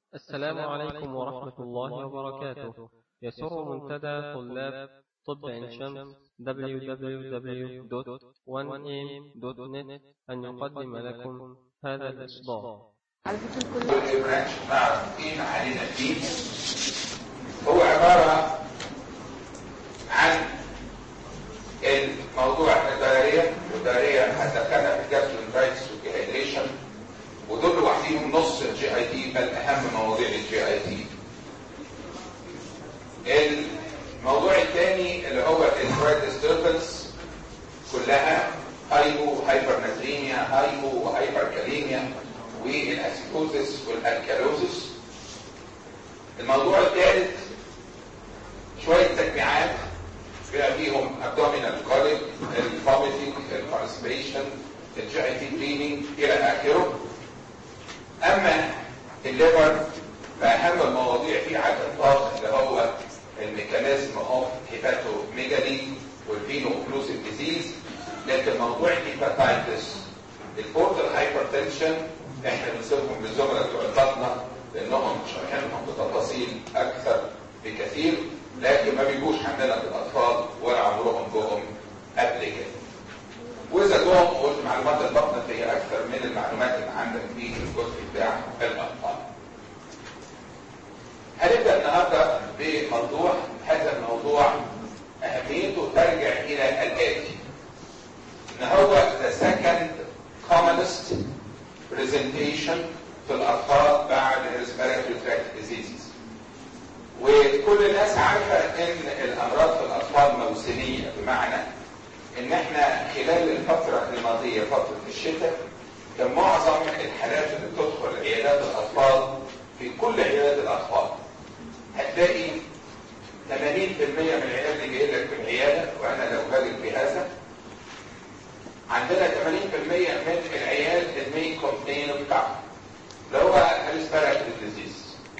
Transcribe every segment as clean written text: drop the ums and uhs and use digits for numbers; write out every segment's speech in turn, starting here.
السلام عليكم ورحمة الله وبركاته. يسر منتدى طلاب طب عين شمس www.1am.net أن يقدم لكم هذا الإصدار. البرانش معروفين علينا فيه هو عبارة عن الموضوع الدائرية هتدخلها في الجاسترونترايتس والديهايدريشن، ودول لوحديهم نص الجي اي تي، بل اهم مواضيع الجي اي تي. الموضوع الثاني اللي هو الفرايد ديستربنس، كلها هايبرناتريميا، وهايبركاليميا، والاسيكوزس والالكالوزس. الموضوع الثالث شويه تجميعات بما فيهم ابدومينال كوليك، الفوميتنج، الكونستيبيشن، الجي اي تي كليننج الى اخره. اما الليفر فاهم المواضيع فيه على الاطلاق اللي هو الميكانيزم اوف هيباتوميجالي والفينو اوكلوسيف ديزيز، لكن موضوع الهيباتايتس، البورتال هايبرتنشن احنا بنسيبهم للزملاء بتوع البطنه لانهم شارحينهم بتفاصيل اكثر بكثير، لكن ما بيجوش عندنا في الاطفال ولا عمرهم جوهم قبل كده. واذا جوهم قلت معلومات البطنه فهي اكثر من المعلومات اللي عندك في الجزء بتاع الاطفال. هنبدا النهارده بموضوع، هذا الموضوع اهميته ترجع الى الاتي، ان هو the second commonest presentation في الاطفال بعد respiratory tract diseases. وكل الناس عارفه ان الامراض في الاطفال موسميه، بمعنى ان احنا خلال الفتره الماضيه فتره الشتاء كان معظم الحالات اللي بتدخل عيادات الاطفال في كل عيادات الاطفال هتلاقي 80% من العيال اللي جاي لك في العياده، وانا لو بالغ بهذا، عندنا 80% من العيال المين كومبلين بتاعهم اللي هو الريسبيراتوري ديزيز.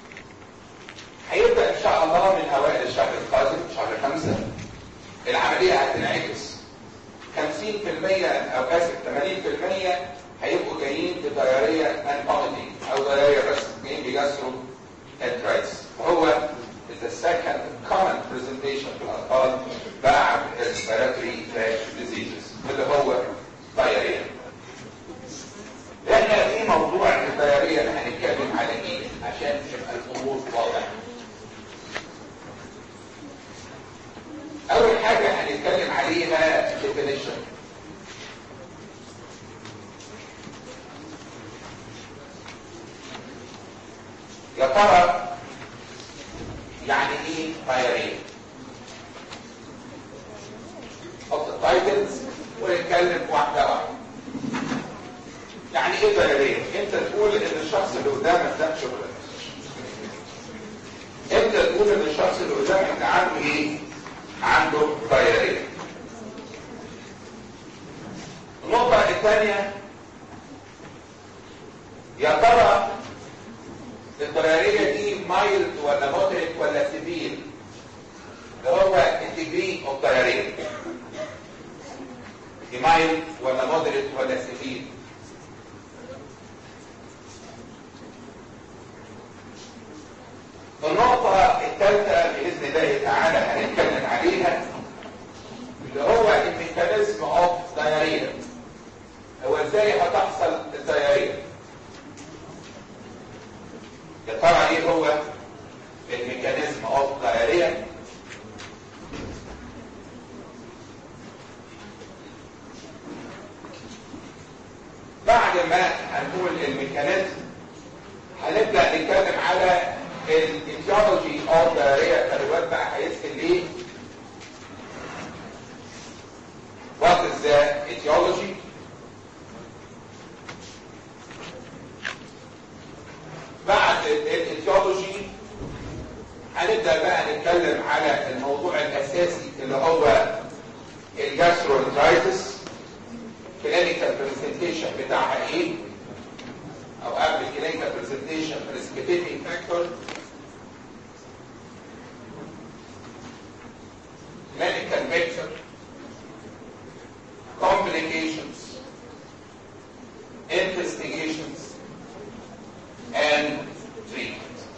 هيبدا ان شاء الله من اوائل الشهر القادم شهر 5 العمليه هتنعكس. 50% او اسف 80% هيبقوا جايين بدياريه ان فوميتنج او دياريه بس جايين بجاسترو انترايتس، وهو the second common presentation في الاطفال بعد respiratory tract diseases اللي هو دياريه. احنا في موضوع الدياريه اللي هنتكلم على ايه عشان تبقى الامور واضحه. اول حاجه هنتكلم عليها definition. يا ترى يعني ايه دايريه؟ حط التايتلز ونتكلم واحده واحده. يعني ايه دايريه؟ انت تقول ان الشخص اللي قدامك ده شكرا. انت تقول ان الشخص اللي قدامك ده عنده ايه؟ عنده دايريه. النقطه الثانيه، يا ترى الدياريه دي مايلد ولا مودريت ولا سيفير؟ اللي هو الديجري اوف دايريه، دي مايلد ولا مودريت ولا سيفير؟ النقطه الثالثه باذن الله تعالى هنتكلم عليها اللي هو الميكانيزم اوف دايريه، هو ازاي هتحصل الدايريه. يا ترى ايه هو الميكانيزم اوف دايريه؟ بعد ما هنقول الميكانيزم هنبدا نتكلم على الايتيولوجي اوف دايريه. الواد بقى هيسال ليه؟ What is the etiology؟ بعد الايتيولوجي هنبدا بقى نتكلم على الموضوع الاساسي اللي هو الجاسترونترايتس، كلينيكال برزنتيشن بتاعها ايه، او قبل الكلينيكال برزنتيشن بريسبيتيتنج فاكتور، كلينيكال بيكتشر، complications, investigations and treatment.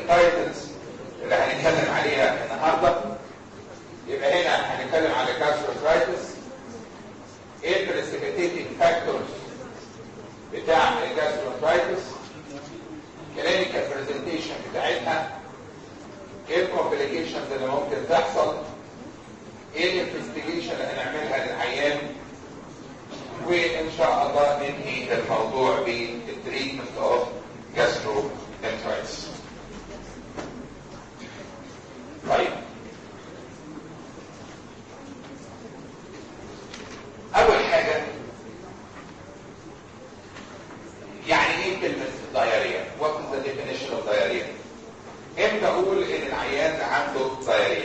التايتلز اللي هنتكلم عليها النهارده. يبقى هنا هنتكلم على جاستروكرايتس، ايه البريسيبيتيتنج فاكتورز بتاع الجاستروكرايتس، كلينيكال برزنتيشن بتاعتها، ايه الكومبليكيشنز اللي ممكن تحصل، ايه الانفستيجيشن اللي هنعملها للعيان، وان شاء الله ننهي الموضوع بالتريتمنت اوف جاستروكرايتس. طيب، اول حاجه يعني ايه كلمه diarrhea؟ what is the definition of diarrhea؟ امتى اقول ان العيان عنده diarrhea؟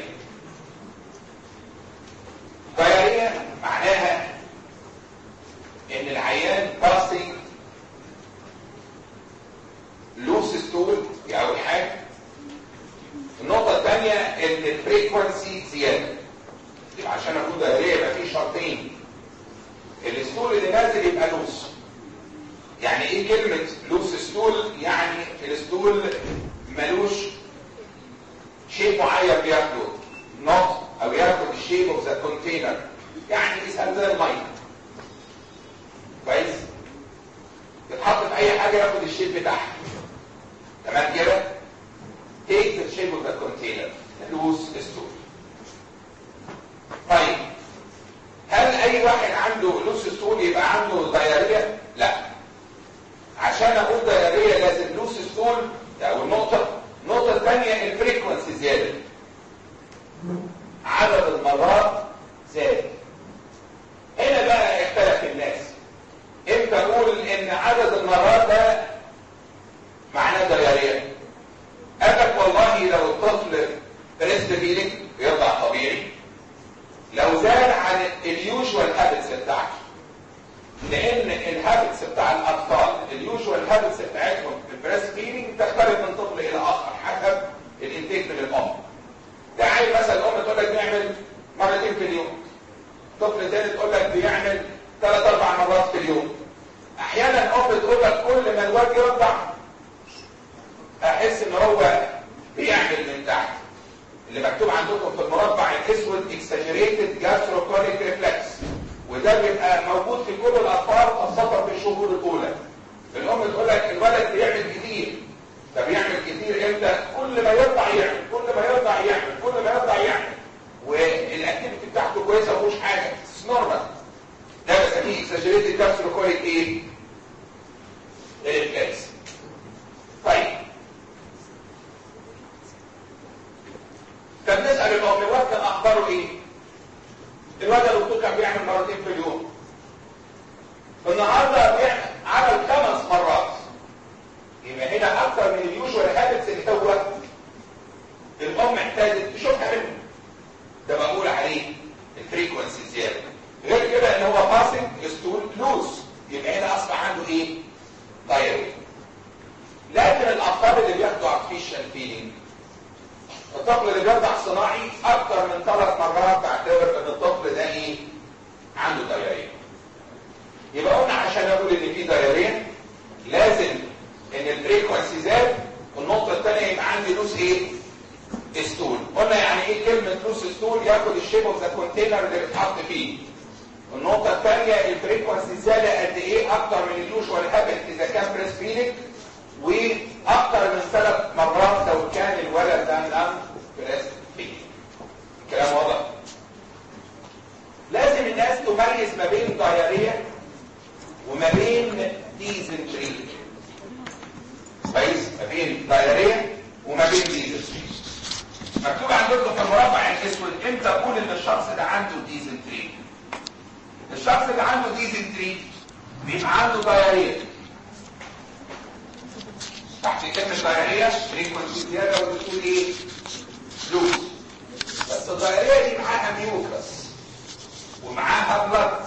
diarrhea معناها ان العيان passing loose stool، دي اول حاجه. النقطه الثانيه ان الفريكونسي زياده. يبقى عشان اقول diarrhea يبقى في شرطين، الستول اللي نازل يبقى لوس. يعني ايه كلمه لوس ستول؟ يعني الستول ملوش شيء معين بياخده، نوت او ياخد الشيب اوف ذا كونتينر، يعني يسهل زي الميه. كويس؟ يتحط في اي حاجه ياخد الشيب بتاعها. تمام كده؟ take the shape of the container، لوس ستول. طيب، هل اي واحد عنده لوس ستول يبقى عنده دايريا؟ لا. عشان اقول دايريا لازم لوس ستول، ده اول نقطه. النقطه الثانيه الفريكونسي زياده، عدد المرات زاد. هنا بقى اختلف الناس، امتى اقول ان عدد المرات ده معناه دايريا؟ قال لك والله لو الطفل بريست فيدنج بيرضع طبيعي، لو زاد عن اليوجوال هابتس بتاعته، لان الهابتس بتاع الاطفال اليوجوال هابتس بتاعتهم في البريست فيدنج تختلف من طفل الى اخر حسب الانتاج من الام. ده عيل مثلا الام تقول لك بيعمل مرتين في اليوم، طفل ثاني تقول لك بيعمل 3-4 مرات في اليوم. احيانا الام تقول لك كل ما الواد يرضع احس ان هو بيعمل من تحت، اللي مكتوب عندكم في المربع الاسود exaggerated gastrocolic reflex، وده بيبقى موجود في كل الاطفال خاصه في الشهور الاولى. الام تقول لك الولد بيعمل كتير. ده بيعمل كتير امتى؟ كل ما يرضع يعمل، كل ما يرضع يعمل، كل ما يرضع يعمل، والاكتيفيتي بتاعته كويسه ما فيهوش حاجه، نورمال. ده بسميه exaggerated gastrocolic ايه؟ reflex. طيب، فبنسأل الأم الواد كان أخباره إيه؟ الواد الدكتور كان بيعمل مرتين في اليوم. النهارده عمل 5 مرات. يبقى هنا أكثر من اليوجوال هابتس اللي هو الأم احتاجت تشوفها منه. ده بقول عليه الفريكونسي زيادة. غير كده إن هو باسنج ستول لوز، يبقى هنا أصبح عنده إيه؟ دايريا. لكن الأطفال اللي بياخدوا artificial feeding، الطفل اللي بيرضع صناعي اكتر من 3 مرات بعتبر ان الطفل ده ايه؟ عنده دايريا. يبقى قلنا عشان اقول ان في دايريا لازم ان الفريكونسي زاد، والنقطه الثانيه يبقى عندي لوس ايه؟ ستول. قلنا يعني ايه كلمه لوس ستول؟ ياخد الشيب اوف ذا كونتينر اللي بيتحط فيه. النقطه الثانيه الفريكونسي زاد قد ايه؟ اكتر من اليوجوال هابت اذا كان بريست فيدنج، واكتر من 3 مرات لو كان الولد ده نام بريست فيدنج. الكلام واضح؟ لازم الناس تميز ما بين دايريا وما بين ديزنتري. كويس؟ ما بين دايريا وما بين ديزنتري. مكتوب عندكم في المربع الاسود امتى اقول ان الشخص ده عنده ديزنتري؟ الشخص اللي عنده ديزنتري بيبقى عنده دايريا. تحت كلمة دايريا فريكونسي زيادة وبتقول ايه؟ لوز. بس الدايريا دي معاها ميوكس ومعاها بلد.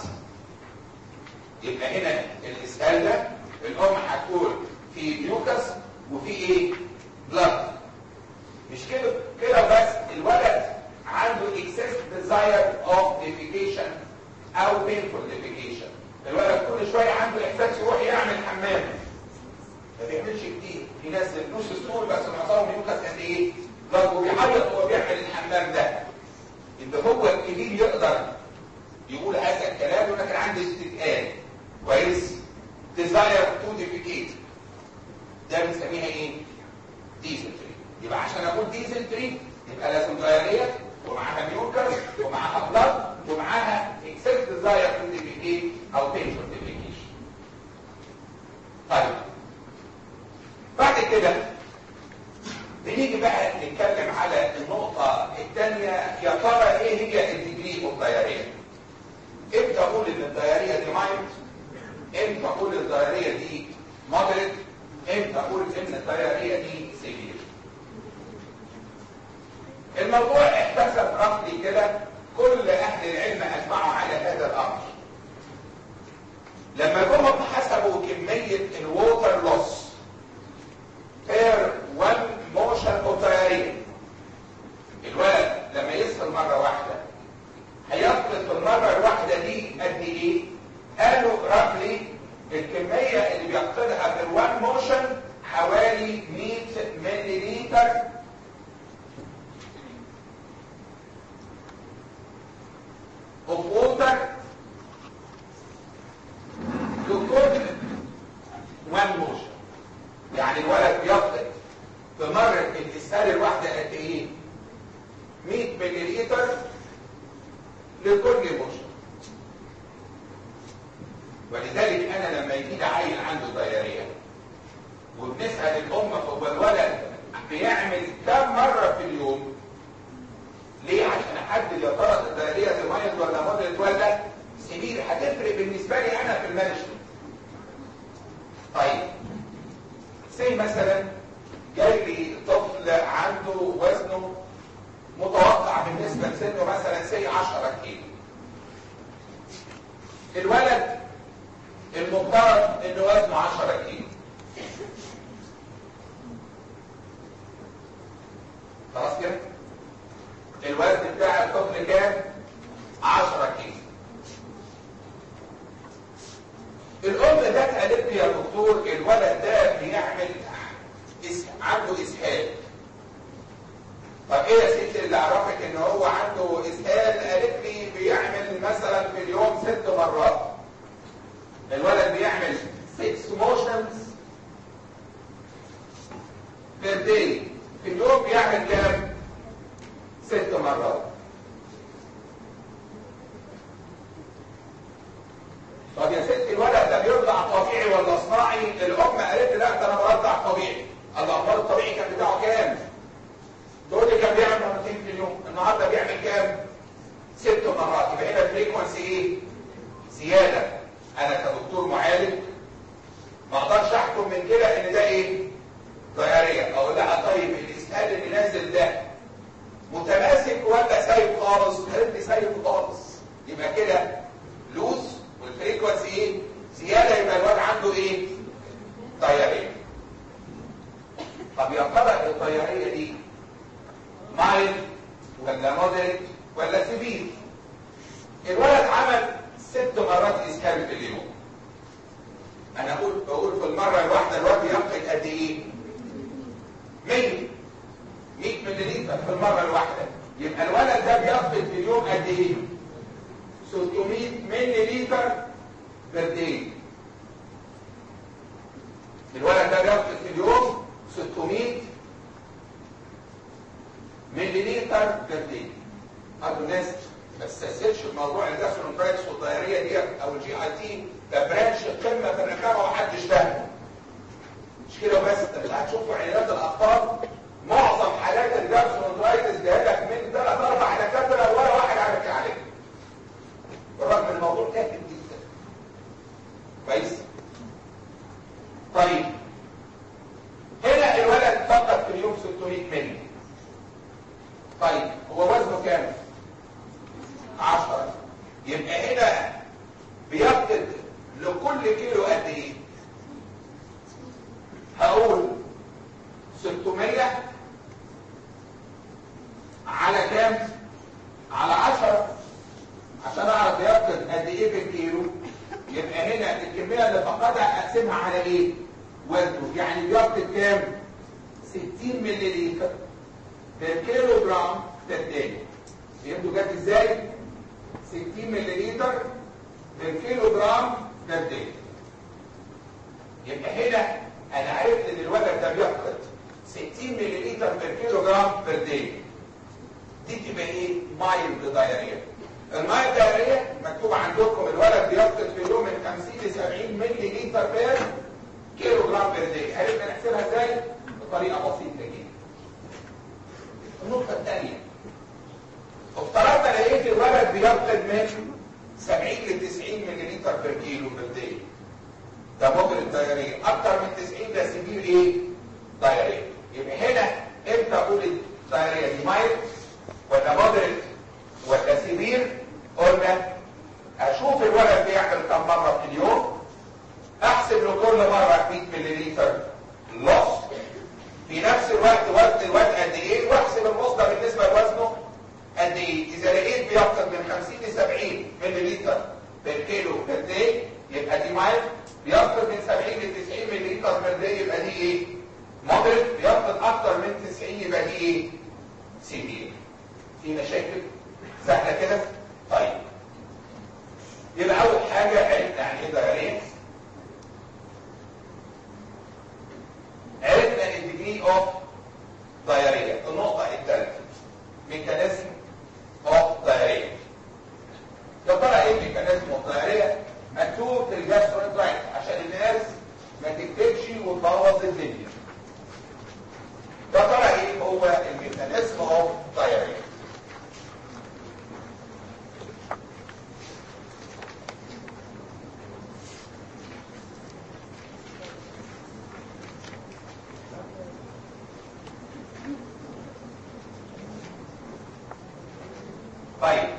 يبقى هنا الاسئال ده الام هتقول في ميوكس وفي ايه؟ بلد. مش كده بس، الولد عنده excess desire of defecation او painful defecation. الولد كل شوية عنده احساس يروح يعمل حمام. بيعملش كتير، في ناس نص ستول بس معظمهم يوكس قد ايه؟ لو بيعيط وهو بيعمل الحمام ده. ان هو الكبير يقدر يقول هذا الكلام يقول لك انا عندي استثقال كويس؟ desire to defecate، ده بنسميها ايه؟ ديزنتري. يبقى عشان اقول ديزنتري يبقى لازم دايريه ومعاها ميوكس ومعاها بلاد ومعاها excess desire to defecate او painful defecation. طيب بعد كده بنيجي بقى نتكلم على النقطة الثانية، يا ترى ايه هي الديجري اوف دايريا؟ امتى اقول ان الدايريا دي مايلد؟ امتى اقول الدايريا دي مودريت؟ امتى اقول ان الدايريا دي سيفير؟ الموضوع احتسب رفضي كده، كل اهل العلم اجمعوا على هذا الامر. لما جم حسبوا كمية الووتر لوس بير 1 موشن اوف دايريا، الولد لما يسهل مرة واحدة هيفقد في المرة الواحدة دي قد ايه؟ قالوا رفلي الكمية اللي بيفقدها في ال1 موشن حوالي 100 مليلتر of water لكل 1 موشن. يعني الولد بيفقد في مرة الإسهال الواحدة قد ايه؟ 100 مليلتر لكل موشن. ولذلك انا لما يجي لي عيل عنده دايريه وبنسال الام هو الولد بيعمل كم مره في اليوم؟ ليه؟ عشان احدد يا ترى الدايريه دي مايلد ولا مودريت ولا سيفير. هتفرق بالنسبه لي انا في المانجمنت. طيب زي مثلا جاي لي طفل عنده وزنه متوقع بالنسبه لسنه مثلا سي 10 كيلو. الولد المفترض انه وزنه 10 كيلو. خلاص كده؟ الوزن بتاع الطفل كام؟ 10 كيلو. الام ده قالت لي يا دكتور الولد ده بيعمل عنده اسهال. طب ايه يا ستي اللي عرفك ان هو عنده اسهال؟ قالت لي بيعمل مثلا في اليوم 6 مرات. الولد بيعمل 6 موشنز per day. في اليوم بيعمل كام؟ 6 مرات. طب يا ستي الولد ده بيرضع طبيعي ولا صناعي؟ الام قالت لي لا ده انا برضع طبيعي. الامر الطبيعي كان بتاعه كام؟ تقول لي كان بيعمل مرتين في اليوم، النهارده بيعمل كام؟ 6 مرات. يبقى هنا الفريكونسي ايه؟ زياده. انا كدكتور معالج ما اقدرش احكم من كده ان ده ايه؟ دايريا. اقول لا طيب الاسهال اللي نازل ده متماسك ولا سايب خالص؟ قالت لي سايب خالص. يبقى كده لوز والفريكونسي ايه؟ زياده. يبقى الواد عنده ايه؟ دايريا. طب يا ترى الدايريا دي مايلد ولا مودريت ولا سيفير؟ الولد عمل 6 مرات اسهال في اليوم. انا بقول في المره الواحده الولد يفقد قد ايه؟ 100 مليلتر في المره الواحده. يبقى الولد ده بيفقد في اليوم قد ايه؟ 600 مليلتر بير داي. الولد ده بيفقد في اليوم 600 مليلتر بير داي. برضه الناس ما تستسهلش بموضوع الجاسترونترايتس والدايريه ديت او الجي اي تي، ده برانش قمه في الرخامه ومحدش فاهمه. مش كده بس، انت مش هتشوفوا عيادات الاطفال معظم حالات الجاسترونترايتس جايه لك من 3 4 دكاتره ولا واحد عارف يعالجها. بالرغم ان الموضوع تافه جدا. كويس؟ طيب هنا الولد فقط في اليوم 600 مللي. طيب هو وزنه كام؟ 10. يبقى هنا بيفقد لكل كيلو قد ايه؟ هقول 600 على كام؟ على 10 عشان اعرف يفقد قد ايه بالكيلو. يبقى هنا الكميه اللي فقدها اقسمها على ايه؟ وزنه. يعني 60 مللي بالكيلو جرام بالداي. فهمتوا جت ازاي؟ 60 مللي بالكيلو جرام بالداي. يبقى هنا انا عرفت ان الولد ده بيفقد 60 مللي بالكيلو جرام بالداي. دي تبقى ايه؟ مايلد دايريا. المايلد دايريا مكتوب عندكم الولد بيفقد في اليوم من 50 ل 70 مللي بير كيلو جرام بير داي. عرفنا نحسبها ازاي؟ بطريقه بسيطه جدا. النقطه الثانيه، افترضنا لقيت الولد بيفقد من 70 ل 90 مللي بير كيلو بير داي. ده مودريت دايريا. اكتر من 90 ده سيفير ايه؟ دايريا. يبقى هنا امتى اقول الدايريا دي مايلد ولا مودريت ولا سيفير؟ قلنا اشوف الولد بيعمل كم مره في اليوم، احسب له كل مره 100 مللي لوس، في نفس الوقت وزن الولد قد ايه، واحسب اللوس ده بالنسبه لوزنه قد ايه. اذا لقيت بيفقد من 50 ل 70 مللي بالكيلو بير داي يبقى دي مايلد. بيفقد من 70 ل 90 مللي بير داي يبقى دي ايه؟ مودريت. بيفقد اكتر من 90 يبقى دي ايه؟ سيفير. في مشاكل سهله كده؟ طيب يبقى اول حاجه عرفنا يعني ايه دايريا، عرفنا الديجري اوف دايريا. النقطه الثالثه ميكانيزم اوف دايريا. يا ترى ايه ميكانيزم اوف دايريا؟ مكتوب في الجاستروانترايت عشان الناس ما تكتبش وتبوظ الدنيا. يا ترى ايه هو الميكانيزم اوف دايريا؟ طيب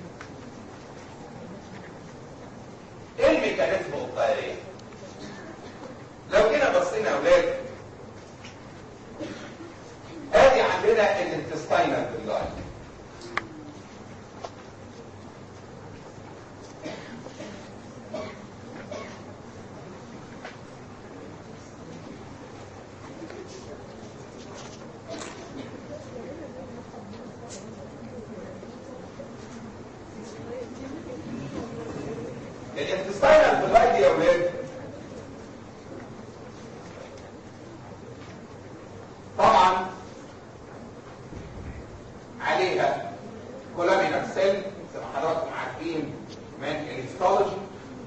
ايه الميكانيزم اوف دايريا؟ لو كده بصينا يا اولاد، ادي عندنا الانتستاينال باللاي. الانتستاينال باللاي دي يا اولاد طبعا عليها كولامينر سيل زي ما حضراتكم عارفين من الهيستولوجي.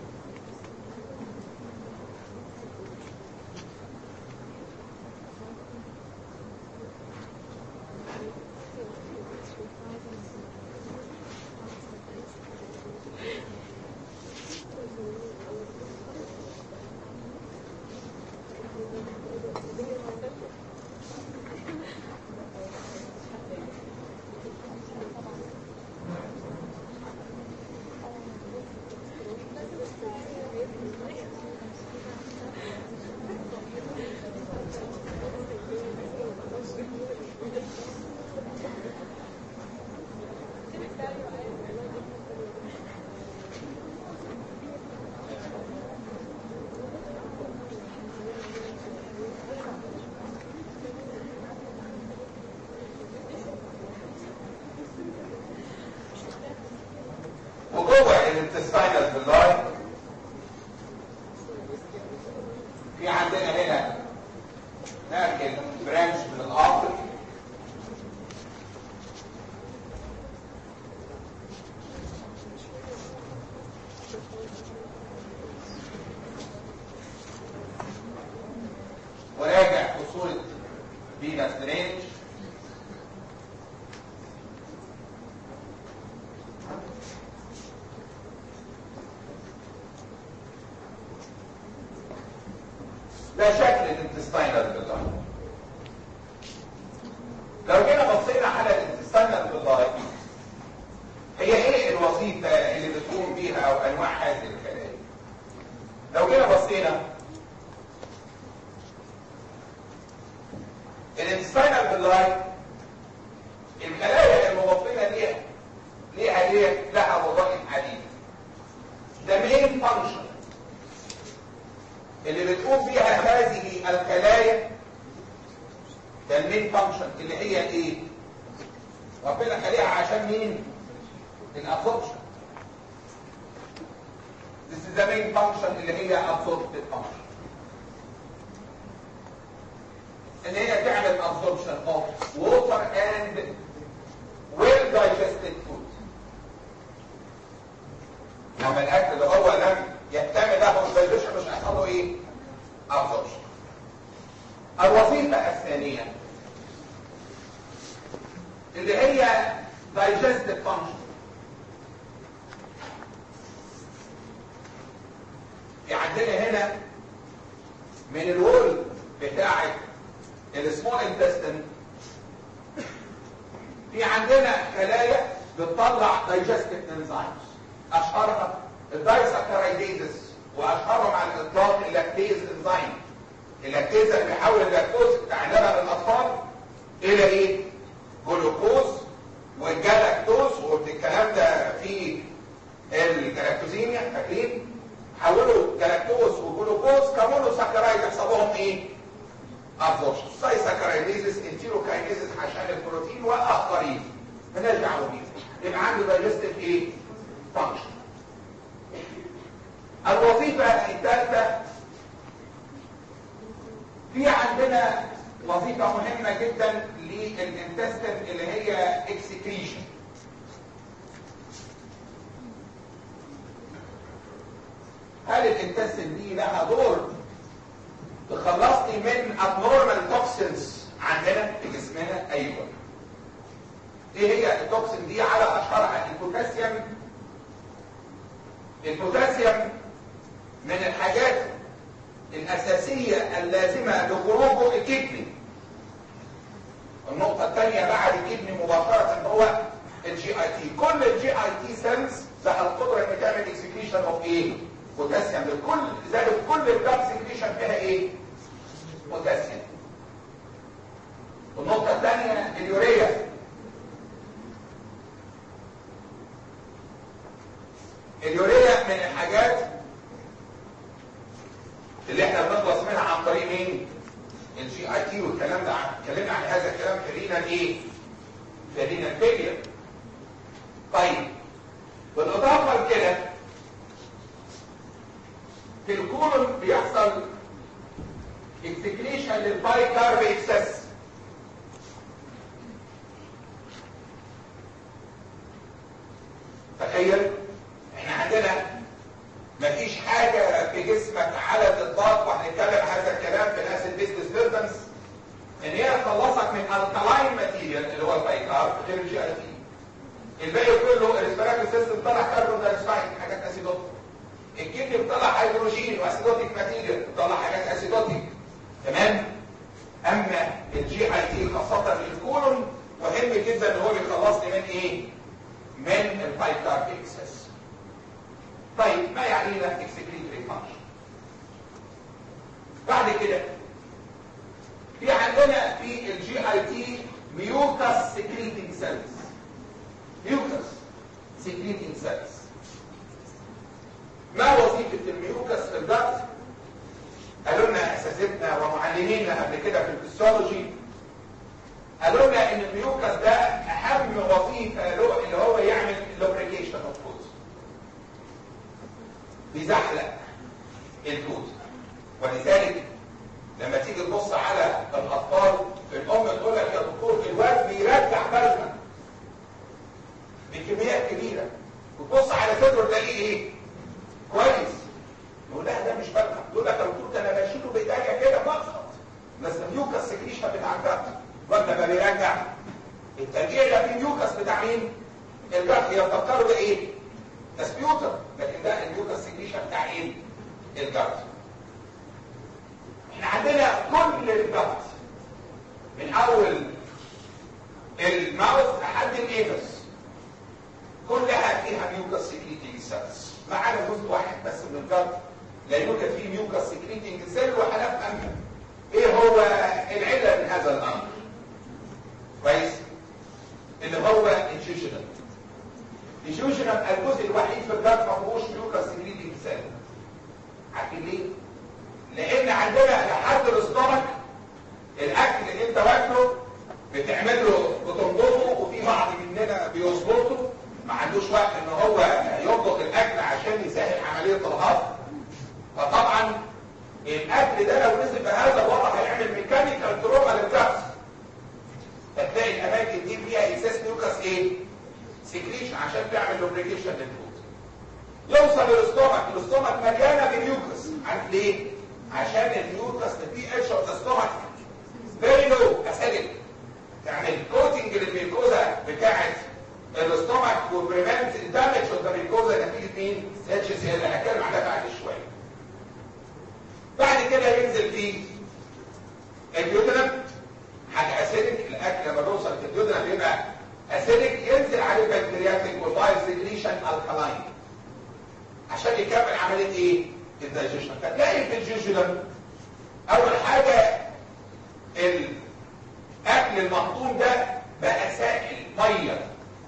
وجوه الانتستاينال باللاي في عندنا هنا ناكل برانش من العاطف وراجع فصول فينس درينج. ده شكل الانتستاينال باللاي. لو جينا بصينا على الانتستاينال باللاي، هي ايه الوظيفه اللي بتقوم بيها او انواع هذه الخلايا؟ لو جينا بصينا الانتستاينال باللاي الخلايا المبطنه لها وظائف عديده. ده مين فانكشن اللي بتقوم بيها هذه الخلايا ده المين فانكشن اللي هي ايه؟ ربنا خليها عشان مين؟ الابسوربشن. This is the main function اللي هي absorptive function. ان هي تعمل absorption of water and well digested food. لما الاكل اللي هو لم يكتمل له الدايجيشن مش هيحصل له ايه؟ absorption. الوظيفة الثانية اللي هي digestive function. في عندنا هنا من الوول بتاعة السمول انتستين في عندنا خلايا بتطلع digestive enzymes اشهرها الدايساكرايديزز واشهرهم على الاطلاق اللاكتيز انزيم. اللاكتيز اللي بيحول اللاكتوز بتاع لبن الاطفال الى ايه؟ جلوكوز والجلاكتوز، والكلام ده في الجلاكتوزيميا فاكرين؟ حولوا جلاكتوز وجلوكوز كمونوساكرايد يحصل لهم ايه؟ ابزوربشن. سايساكرايديزز انتيروكاينيزز عشان البروتين واخرين مالناش دعوه بيهم. يبقى عنده دايجستيف ايه؟ فانكشن. الوظيفه الثالثه في عندنا وظيفه مهمه جدا للانتستين اللي هي اكسكريشن. هل الانتستين دي لها دور تخلصني من abnormal toxins عندنا في جسمنا؟ ايوه. ايه هي التوكسين دي؟ على اشهرها البوتاسيوم. البوتاسيوم من الحاجات الاساسيه اللازمه لخروجه الكدني. النقطه الثانيه بعد الكدني مباشره هو الجي اي تي. كل الجي اي تي سيلز لها القدره ان تعمل اكسكريشن اوف ايه؟ بوتاسيوم. لذلك كل البلاد سكريشن فيها ايه؟ بوتاسيوم. النقطه الثانيه اليوريا. اليوريا من الحاجات اللي احنا بنخلص منها عن طريق مين؟ الجي اي تي. والكلام ده اتكلمنا عن هذا الكلام في رينا ايه؟ في رينا الفيلير. طيب بالاضافه لكده في الكولون بيحصل اكسكريشن للبايكارب اكسس. تخيل احنا عندنا مفيش حاجة في جسمك على الاطلاق، وهنتكلم هذا الكلام في الاسيد بيس ديستربنس، ان هي تخلصك من الكلاين ماتيريال اللي هو البايكارب غير الجي اي تي. الباقي كله الريسبيراتوري سيستم طلع كربون دايوكسيد حاجات اسيدوتيك. الكدني بتطلع هيدروجين واسيدوتيك ماتيريال بتطلع حاجات اسيدوتيك. تمام؟ اما الجي اي تي خاصة الكولون مهم جدا ان هو بيخلصني من ايه؟ من البايكارب اكسس. طيب ما يعنينا اكسكريتوري فانكشن؟ بعد كده في عندنا في الجي اي تي ميوكس سكريتنج سيلز. ميوكس سكريتنج سيلز. ما وظيفة الميوكس في الجسم؟ قالوا لنا اساتذتنا ومعلمينا قبل كده في الفسيولوجي، قالوا لنا ان الميوكس ده اهم وظيفة له اللي هو يعمل لوبريكيشن اوف فود. بيزحلق الفود. ولذلك لما تيجي تبص على الاطفال الام تقول لك يا دكتور الواد بيرجع بلغم بكميات كبيره، وتبص على صدره تلاقيه ايه؟ كويس. يقول لها ده مش بلغم. تقول لك يا دكتور ده انا بشيله بايديا كده بسقط. بس الميوكس سكريشن بتاع الجات الواد لما بيرجع الترجيع ده فيه ميوكس بتاع مين؟ الجات. هي بتفكروا ده ايه؟ تسبيوتر، لكن ده الميوكس سكريشن بتاع ايه؟ الجات. احنا عندنا كل الجات من اول الماوث لحد الانس كلها فيها ميوكس سكريتنج سيلز، ما عدا جزء واحد بس من الجات لا يوجد فيه ميوكس سكريتنج سيل، وهنفهم ايه هو العله من هذا الامر. كويس؟ اللي هو الجيجينال. الجيجينال الجزء الوحيد في الجات ما فيهوش ميوكس سكريتنج سيل. عارفين ليه؟ لان عندنا لحد الاستومك الاكل اللي انت واكله بتعمل له بتنضفه، وفي بعض مننا بيظبطه ما عندوش وقت ان هو يطبخ الاكل عشان يسهل عمليه الهضم. فطبعا الاكل ده لو نزل بهذا الوضع هيعمل ميكانيكال تروما للجسم، فتلاقي الاماكن دي فيها اساس ميوكس ايه؟ سكريشن عشان تعمل لوبريكيشن للفود. يوصل الاستومك مليانه بميوكس. عارف ليه؟ عشان الميوكس البي اتش اوف ذا ستومك فيري لو اسيدك، تعمل كوتنج للميوكوزا بتاعت الاستومك وبريفنت الدامج اوف ذا ميوكوزا نتيجه مين؟ اتش سي ال. هنتكلم عنها بعد شويه. بعد كده ينزل في الديودنم، حاجه اسيدك. الاكل لما بيوصل في الديودنم بيبقى اسيدك، ينزل عليه بكتيرياتيك وبايل سكريشن الكالاين عشان يكمل عمليه ايه؟ الدايجيشن. فتلاقي في الجيجولم اول حاجه الاكل المهضوم ده بقى سائل ميه،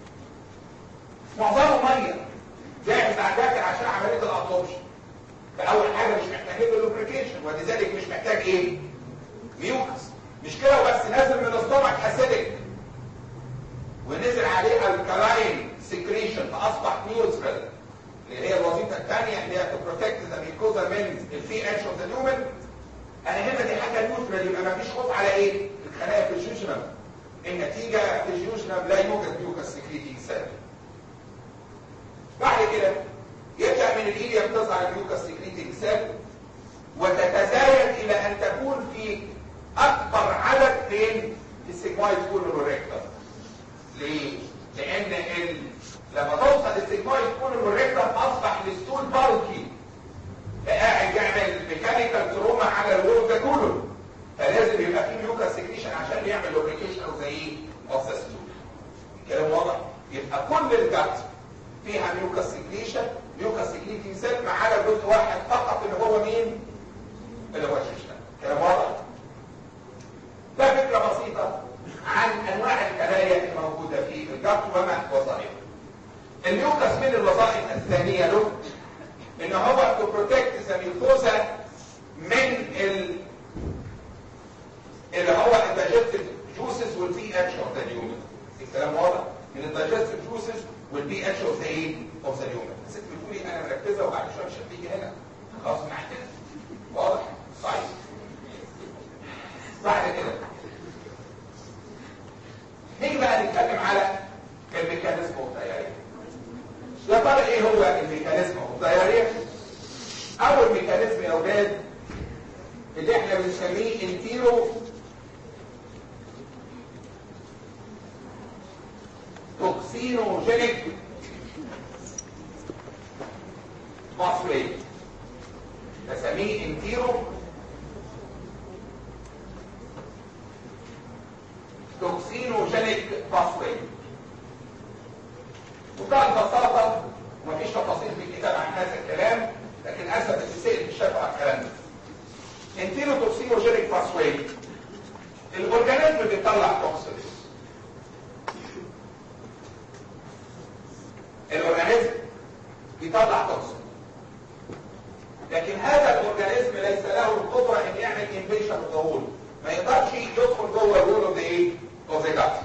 معظمه ميه جاهز على الداخل عشان عمليه الابسوربشن. فاول حاجه مش محتاج له لوبريكيشن، ولذلك مش محتاج ايه؟ ميوكس. مش كده وبس، نازل من الاستومك اسيدك ونزل عليه الكالاين سكريشن فاصبح نيوترال، اللي هي الوظيفه الثانيه اللي هي تبروتكت ذا ميكوزا من الفي اتش اوف ذا نيومن. انا هنا دي حاجه نيوترال، يبقى ما فيش خوف على ايه؟ الخلايا في الجيجونم. النتيجه في الجيجونم لا يوجد ميوكس سكريتنج سيل. بعد كده يبدا من الايليا بتظهر الميوكس سكريتنج سيل وتتزايد الى ان تكون في اكبر عدد فين؟ في السيجمويد كولون والريكتم. ليه؟ لان لما توصل للسيجمويد كولون والريكتم اصبح الستول بالكي، فقاعد يعمل ميكانيكال تروما على الوول ده كله، فلازم يبقى فيه ميوكس سكريشن عشان يعمل لوبريكيشن او زي اوف ذا ستول. الكلام واضح؟ يبقى كل الجات فيها ميوكس سكريشن، ميوكس سكريتنج سيل، ما عدا جزء واحد فقط اللي هو مين؟ اللي هو الشيشن. كلام واضح؟ ده فكره بسيطه عن انواع الخلايا الموجوده في الجات وما وظائفها. الميوكس من الوظائف الثانيه له ان هو تو بروتكت ذا ميوكوزا من اللي هو الدايجستيف جوسز والبي اتش اوف ذا نيومن. الكلام واضح؟ من الدايجستيف جوسز والبي اتش اوف ذا ايه؟ اوف ذا نيومن. الست بتقولي انا مركزه وبعد شويه مش هتيجي هنا، خلاص معاك واضح؟ طيب بعد كده نيجي بقى نتكلم على الميكانيزم اوف دايريا. يا ترى ايه هو الميكانيزم اوف دايريا؟ اول ميكانيزم يا اولاد اللي احنا بنسميه انتيرو توكسينوجينيك باثوي، بسميه انتيرو توكسينوجينيك باثوي. بكل بساطه ومفيش تفاصيل في الكتاب عن هذا الكلام، لكن اسف بتتسال في الشفا على الكلام ده. انتيرو توكسينوجينيك باثوي، الاورجانيزم بيطلع توكسينز. الاورجانيزم بيطلع توكسين، لكن هذا الاورجانيزم ليس له القدره ان يعمل انفيشن اوف ذا وول، ما يقدرش يدخل جوه الوول اوف ذا ايه؟ اوف ذا جات.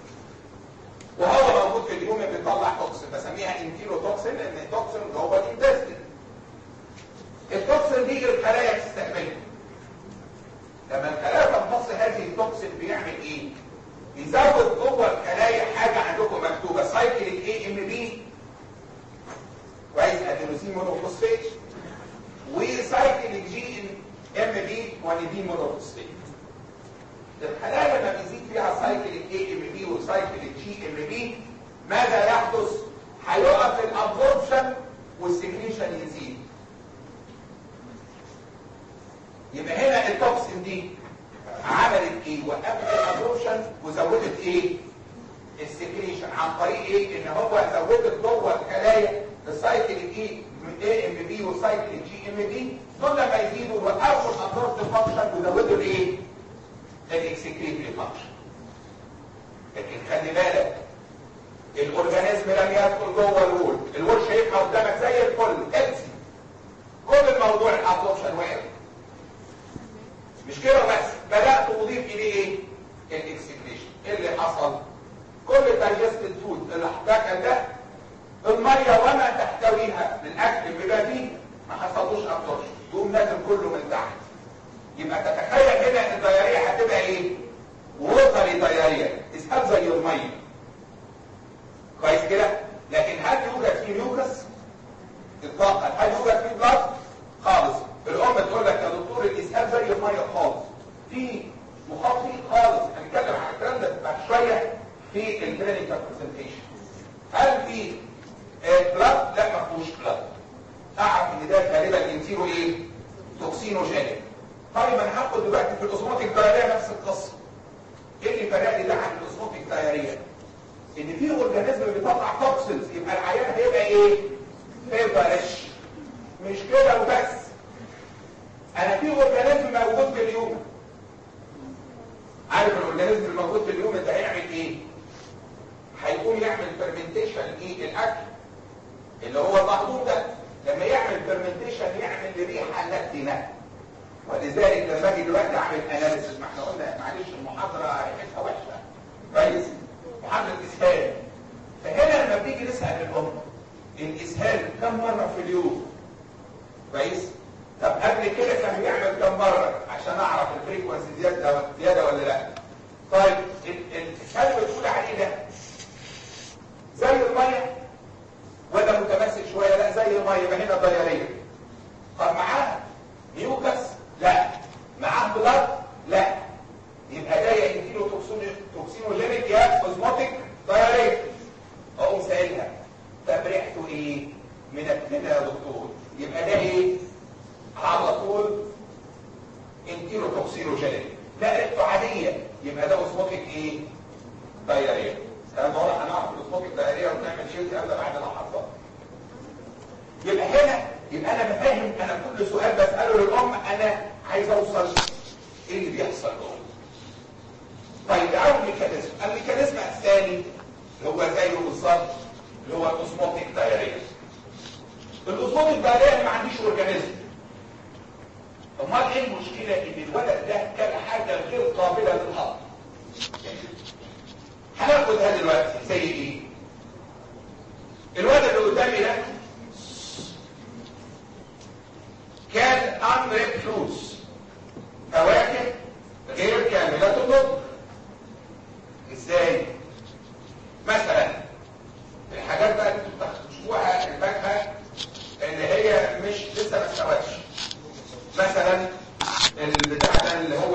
وهو موجود في اليوم بيطلع توكسين، بسميها انتيرو توكسين لان التوكسين جوه الانتستين. التوكسين دي الخلايا بتستقبلها. لما الخلايا تمتص هذه التوكسين بيعمل ايه؟ يزود جوه الخلايا حاجه عندكم مكتوبه سايكليك اي ام بي كويس، ادينوسين مونوفوسفات، وسايكليك جي ام بي وانيدين مونوفوسفات. الخلايا لما بيزيد فيها سايكليك اي ام بي وسايكليك جي ام بي ماذا يحدث؟ هيقف الابزوربشن والسكريشن يزيد. يبقى هنا التوكسين دي عملت ايه؟ وقفت الابزوربشن وزودت ايه؟ السكريشن عن طريق ايه؟ ان هو زودت جوه الخلايا السايكليك اي ام بي والسايكليك جي ام بي، دول لما يزيدوا وقفوا الابزوربشن فانكشن وزودوا الايه؟ الاكسكريتري فانكشن. لكن خلي بالك الاورجانيزم لم يدخل جوه الوول، الوول شايفها قدامك زي الفل هيلثي، كل الموضوع الابزوربشن وقف. مش كده بس، بدات تضيف اليه ايه؟ الاكسكريشن. ايه اللي حصل؟ كل دايجستد فود اللي احتاج ده الميه وما تحتويها من اكل بيبقى فيه ما حصلوش ابسوربشن، يقوم نازل كله من تحت. يبقى تتخيل هنا ان الدياريه هتبقى ايه؟ ووتري دياريه، اسهال زي الميه. كويس كده؟ لكن هل يوجد فيه ميوكس؟ اطلاقا. هل يوجد فيه بلاد؟ خالص. الام تقول لك يا دكتور الاسهال زي الميه خالص. في مخاطي خالص. هنتكلم عن الكلام ده بعد شويه في الكلينيكال برزنتيشن. هل في بلاد؟ لا ما فيهوش بلاد. اعرف ان ده غالبا انتيرو ايه؟ توكسينوجينيك. طيب انا هاخد دلوقتي في الاوزموتيك دايريه نفس القصه. ايه اللي فرق لي ده عن الاوزموتيك دايريه؟ ان في اورجانيزم بيطلع توكسينز، يبقى العيان هيبقى ايه؟ فيفرش. مش كده وبس، انا في اورجانيزم موجود في اليوم. عارف الاورجانيزم الموجود في اليوم ده هيعمل ايه؟ هيقوم يعمل فيرمنتيشن ايه؟ الاكل اللي هو المحطوط ده لما يعمل فيرمنتيشن يعمل ريحه نتنه. ولذلك لما اجي دلوقتي اعمل اناليسيس، ما احنا قلنا معلش المحاضره ريحتها وحشه كويس، محاضره اسهال. فهنا لما بنيجي نسال الام الاسهال كم مره في اليوم؟ كويس؟ طب قبل كده كان بيعمل كم مره عشان اعرف الفريكونسي زياده ولا لا؟ طيب الاسهال اللي بتقول عليه ده زي الميه ولا متماسك شويه؟ لا زي الميه، يبقى هنا دياريه. طب معاه ميوكس؟ لا. معاه بلاد؟ لا. يبقى ده يا انتيرو توكسينوجينيك يا اوزموتيك دياريه. اقوم سائلها طب ريحته ايه؟ منتنه يا دكتور. يبقى ده ايه؟ على طول انتيرو توكسينوجينيك. لا ريحته عاديه، يبقى ده اوزموتيك ايه؟ دياريه. الكلام ده هنعرف الاوزموتيك دياريه ونعمل ايه الكلام ده بعد لحظات. يبقى هنا يبقى انا بفهم، انا كل سؤال بساله للام انا عايز اوصل ايه اللي بيحصل جوه. طيب تعالوا الميكانيزم الثاني اللي هو زيه بالظبط اللي هو الاوزموتيك دايريه. الاوزموتيك دايريه ما عنديش اورجانيزم. امال ايه المشكله؟ ان الولد ده كان حاجه غير قابله للهضم. هناخدها دلوقتي زي ايه؟ الولد اللي قدامي ده كان انريب فلوس، فواكه غير كاملة النضج. ازاي؟ مثلا الحاجات بقى اللي انتوا بتشوفوها الفاكهه اللي هي مش لسه ما استوتش. مثلا البتاع ده اللي هو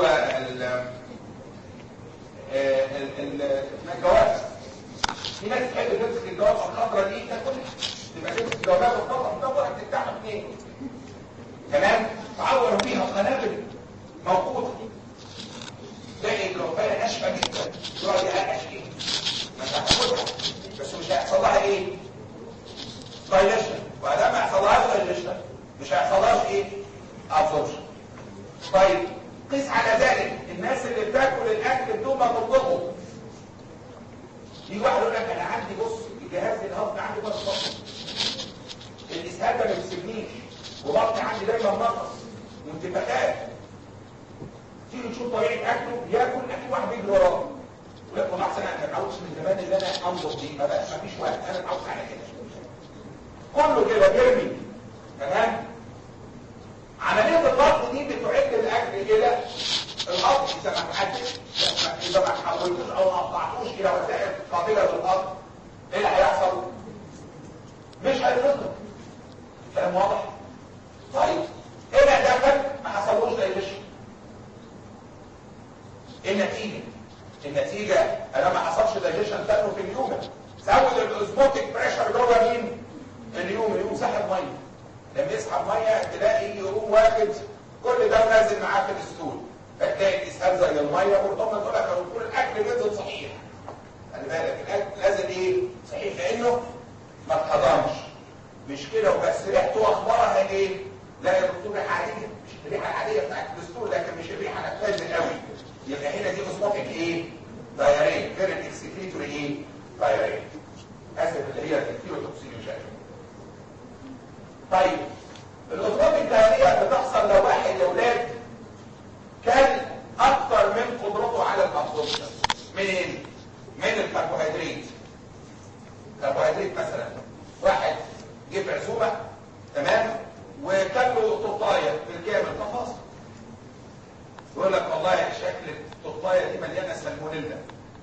الجوافه. في ناس تحب تمسك الجوافه الخضراء دي تاكلها، تبقى تمسك الجوافه الخضراء بتفتحها اثنين تمام، تعوروا فيها قنابل موقوته. تلاقي الجوافه ناشفه جدا يقعد يقلقش فيها، ما تاكلها بس مش هيحصل لها ايه؟ دايجيشن. وبعدين ما يحصلهاش دايجيشن مش هيحصلهاش ايه؟ ابسوربشن. طيب قيس على ذلك الناس اللي بتاكل الاكل بدون ما تطلقه. يجي واحد يقول لك انا عندي بص الجهاز الهضمي عندي بس بطن، الاسهال ده ما بيسيبنيش وبطني عندي دايما نقص وانتفاخات. تيجي تشوف طريقه اكله ياكل اكل واحد بيجري وراه يقول لك والله احسن انا متعودش من زمان ان انا انظر دي، ما بقاش ما فيش وقت انا متعود على كده كله كده بيرمي تمام. عمليه الضغط دي بتعد الاكل الى الهضم. اذا ما حولتوش او ما قطعتوش الى وسائل قابله للهضم ايه اللي هيحصل؟ مش هيتهضم. كلام واضح؟ طيب هنا دخل ما حصلوش دايجيشن. النتيجه انا ما حصلش دايجيشن تاني في اليوم. زود الاوزموتيك بريشر جوه مين؟ اليوم سحب ميه. لما يسحب ميه تلاقي يقوم واخد كل ده ونازل معاه في الستول، فتلاقي الاسهال زي الميه. والام تقول لك لو تقول الاكل نزل صحيح، خلي بالك الاكل نازل ايه؟ صحيح لانه ما اتهضمش. مش كده وبس، ريحته واخبارها ايه؟ لا يا دكتور ريحه عاديه، مش الريحه العاديه بتاعت الستول لكن مش الريحه نفاذه قوي. يبقى هنا دي اوزموتيك ايه؟ دايريه غير الاكسكريتوري ايه؟ دايريه. اسف اللي هي الكيلوتوكسينوجين. طيب الاوزموتيك دايريه بتحصل لو واحد يا اولاد كان اكتر ابزوربشن منين؟ من الكربوهيدرات. كربوهيدرات مثلا واحد جه في عزومه تمام وكان له طبايه بالكامل تفاصيل، يقول لك والله شكل الطبايه دي مليانه سالمونيلا،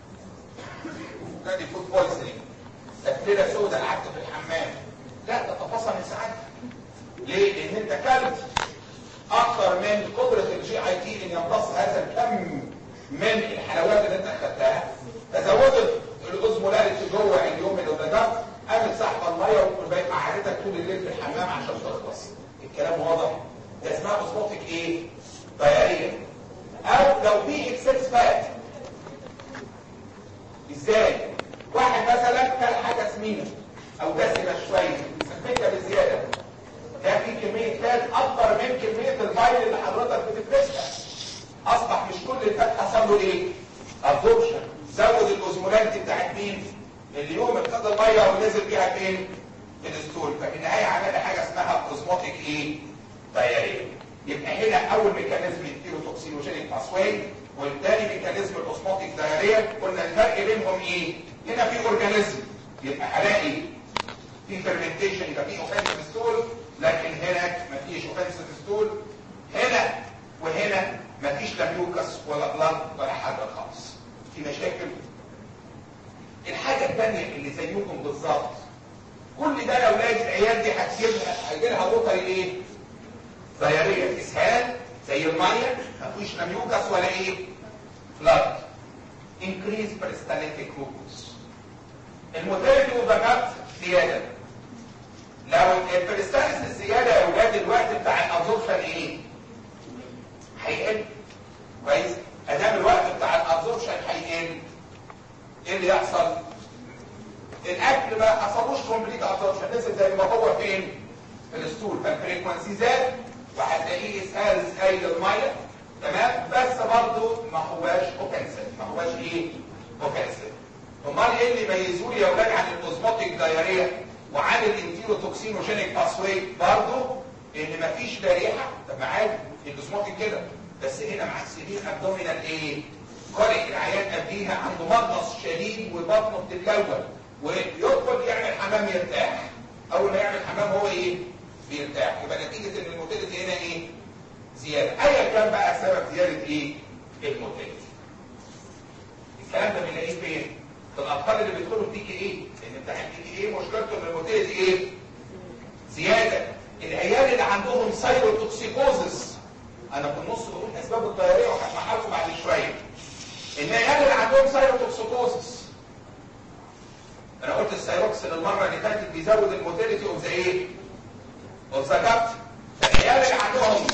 وكان فود بويزنينج، تكليله سوداء، قعدت في الحمام. لا ده تفاصيل من ساعتها. ليه؟ لان انت كلت اكثر من قدره الجي اي تي ان يمتص هذا الكم من الحلويات اللي انت اخذتها، فزودت الاوزمولاريتي جوه اليوم اللي قدامك، قامت سحبه الميه وبقت قعدتك طول الليل في الحمام عشان تخلص. الكلام واضح؟ ده اسمها اوزموتيك ايه؟ ضياريه. او لو في اكسس فات. ازاي؟ واحد مثلا كان حاجه سمينه او دسمه شويه سميتها بزياده، ده في كميه فات اكتر من كميه الفايل اللي حضرتك بتفرزها، اصبح مش كل الفات حصل له ايه؟ ابزوربشن، زود الاوزمولاريتي بتاعت مين؟ اليوم ابتدى الميه ونزل بيها فين؟ الستول، ففي النهايه عمل حاجه اسمها اوزموتيك ايه؟ ضياريه. يبقى هنا اول ميكانيزم التيروتوكسينوجينيك باسواي، والثاني ميكانيزم الاوزموتيك ضياريه. قلنا الفرق بينهم ايه؟ هنا في اورجانيزم يبقى هلاقي في فيرمنتيشن، يبقى في اوفنسيف ستول، لكن هنا مفيش اوفنسيف ستول. هنا وهنا مفيش لا ميوكس ولا بلاد ولا حاجه خالص. في مشاكل. الحاجه الثانيه اللي زيكم بالظبط، كل ده لو لقيت العيال دي هيجي لها ووتر ايه؟ ضياريه، اسهال زي الميه، مفيش لا ميوكس ولا ايه؟ بلاد. انكريز بريستاليتيك موكس. الموتيليتي اوف ذا جات زياده. لو البريستاليس الزياده يا اولاد الوقت بتاع الابزوربشن ايه؟ هيقل. كويس؟ ادام الوقت بتاع الابزوربشن هيقل، ايه اللي يحصل؟ الاكل ما حصلوش كومبليت ابزوربشن، نزل زي ما هو فين؟ في الستول، فالفريكونسي زاد وهتلاقيه اسهال زي الميه تمام، بس برضه ما هواش اوفنسيف، ما هواش ايه؟ اوفنسيف. امال ايه اللي يميزوه يا اولاد عن الاوزموتيك ضياريه وعن الانتيروتوكسينوجينيك باسواي؟ برضه ان مفيش لا ريحه. طب ما عادي الاوزموتيك كده، بس هنا مع السيفير ابدومينال ايه؟ كوليك. العيان قبليها عنده مغص شديد وبطنه بتتلون، ويدخل يعمل حمام يرتاح. اول ما يعمل حمام هو ايه؟ بيرتاح. يبقى نتيجه ان الموتيليتي هنا ايه؟ زياده. ايا كان بقى سبب زياده ايه؟ الموتيليتي. الكلام ده بنلاقيه فين؟ في الاطفال اللي بيدخلوا بي كي ايه؟ لان امتحان بي كي ايه مشكلته ان الموتيليتي ايه؟ زياده. العيال اللي عندهم سايروتوكسيكوزس، انا في النص بقول اسباب الضياريه وهشرحها لكم بعد شويه. العيال اللي عندهم سايروتوكسيكوزس، انا قلت السايروكسين المره اللي فاتت بيزود الموتيليتي اوف ذا ايه؟ اوف ذا جات. العيال اللي عندهم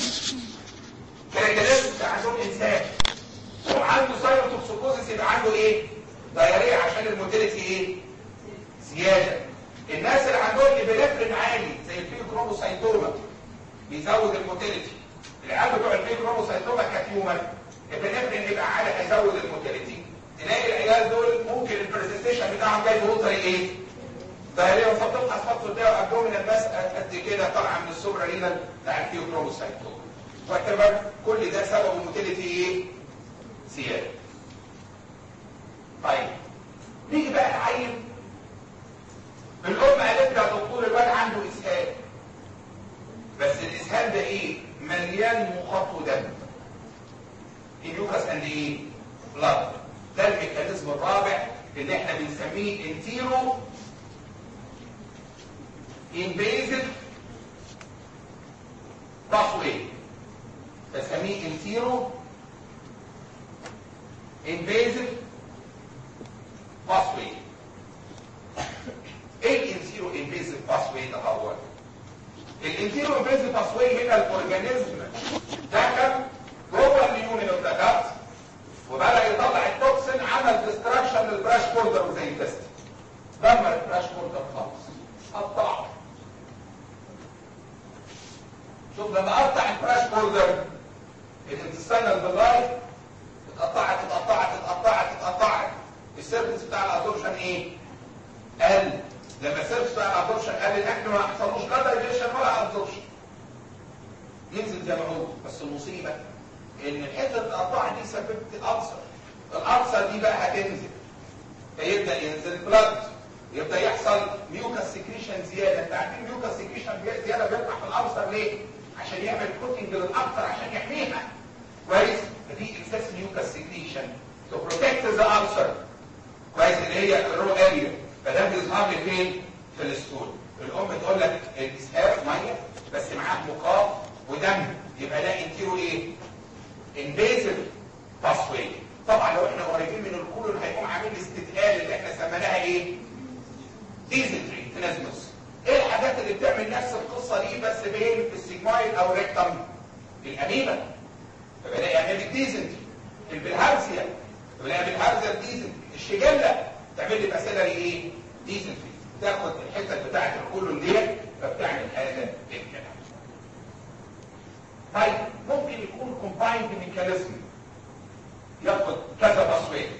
كاركترستكس عندهم انسان وعنده سايروتوكسيكوزس يبقى عنده ايه؟ ضياريه عشان الموتيليتي ايه؟ زياده. الناس اللي عندهم ابنفرين عالي زي الفيوكروموسايتوما بيزود الموتيليتي. العيال بتوع الفيوكروموسايتوما كتيومر ابنفرين يبقى عالي هيزود الموتيليتي. تلاقي العيال دول ممكن البرزنتيشن بتاعهم جاي بوتر ايه؟ ضياريه، وفتبقى اسفل ده ابدومينال بس قد كده طالعه من السوبرا رينال بتاع الفيوكروموسايتوما. واعتبر كل ده سبب الموتيليتي ايه؟ زياده. طيب نيجي بقى نعين. الام قالت لي يا دكتور الواد عنده اسهال، بس الاسهال ده ايه؟ مليان مخاط ودم. ميوكس اند ايه؟ بلاد. ده الميكانيزم الرابع اللي احنا بنسميه انتيرو انفيزيف باسواي. بسميه انتيرو انفيزيف باسواي. ايه الانتيرو انفيزيف باسواي ده؟ هو الانتيرو انفيزيف باسواي هنا الاورجانيزم دخل جوه اليونين اوف ذا جات وبدأ يطلع التوكسين، عمل ديستراكشن للبراش بوردر زي التست، دمر البراش بوردر خالص، قطعه. شوف لما قطع البراش بوردر الانتستينال باللاي اتقطعت اتقطعت اتقطعت اتقطعت. السيرفيس بتاع الابزوربشن ايه؟ قل. لما السيرفيس بتاع الابزوربشن قل الاكل ما حصلوش لا دايجيشن ولا ابزوربشن، ينزل زي ما هو. بس المصيبه ان الحته اللي اتقطعت دي سببت الالسر، الألسر دي بقى هتنزل، فيبدأ ينزل بلد، يبدأ يحصل ميوكاس سكريشن زيادة. انت عارفين ميوكاس سكريشن زيادة بيطلع في الألسر ليه؟ عشان يعمل كوتنج للأكثر عشان يحميها. كويس؟ فدي اكسس ميوكاس سكريشن تو بروتكت ذا ألسر. كويس؟ اللي هي الرو اريا. فده بيظهر لي فين؟ في الستول. الأم تقول لك الإسهال مية بس معاه مقاط ودم، يبقى ده انتيرو ايه؟ انفيزيف باسوي. طبعا لو احنا قريبين من الكولون هيقوم عامل استثقال اللي احنا سميناها ايه؟ ديزنتري تنزمس. ايه الحاجات اللي بتعمل نفس القصه دي بس فين؟ في السيجمويد او الريكتم؟ الاميبا. فبلاقي يعمل لك ديزنتري. البلهارزيا بلاقي بالهارزيا ديزنتري. الشجله تعمل لي باسيلري ايه؟ ديزنتري. تاخد الحته بتاعه الكولون ديت فبتعمل هذا الكلام. طيب ممكن يكون كومبايند ميكانيزم ياخد كذا تصوير.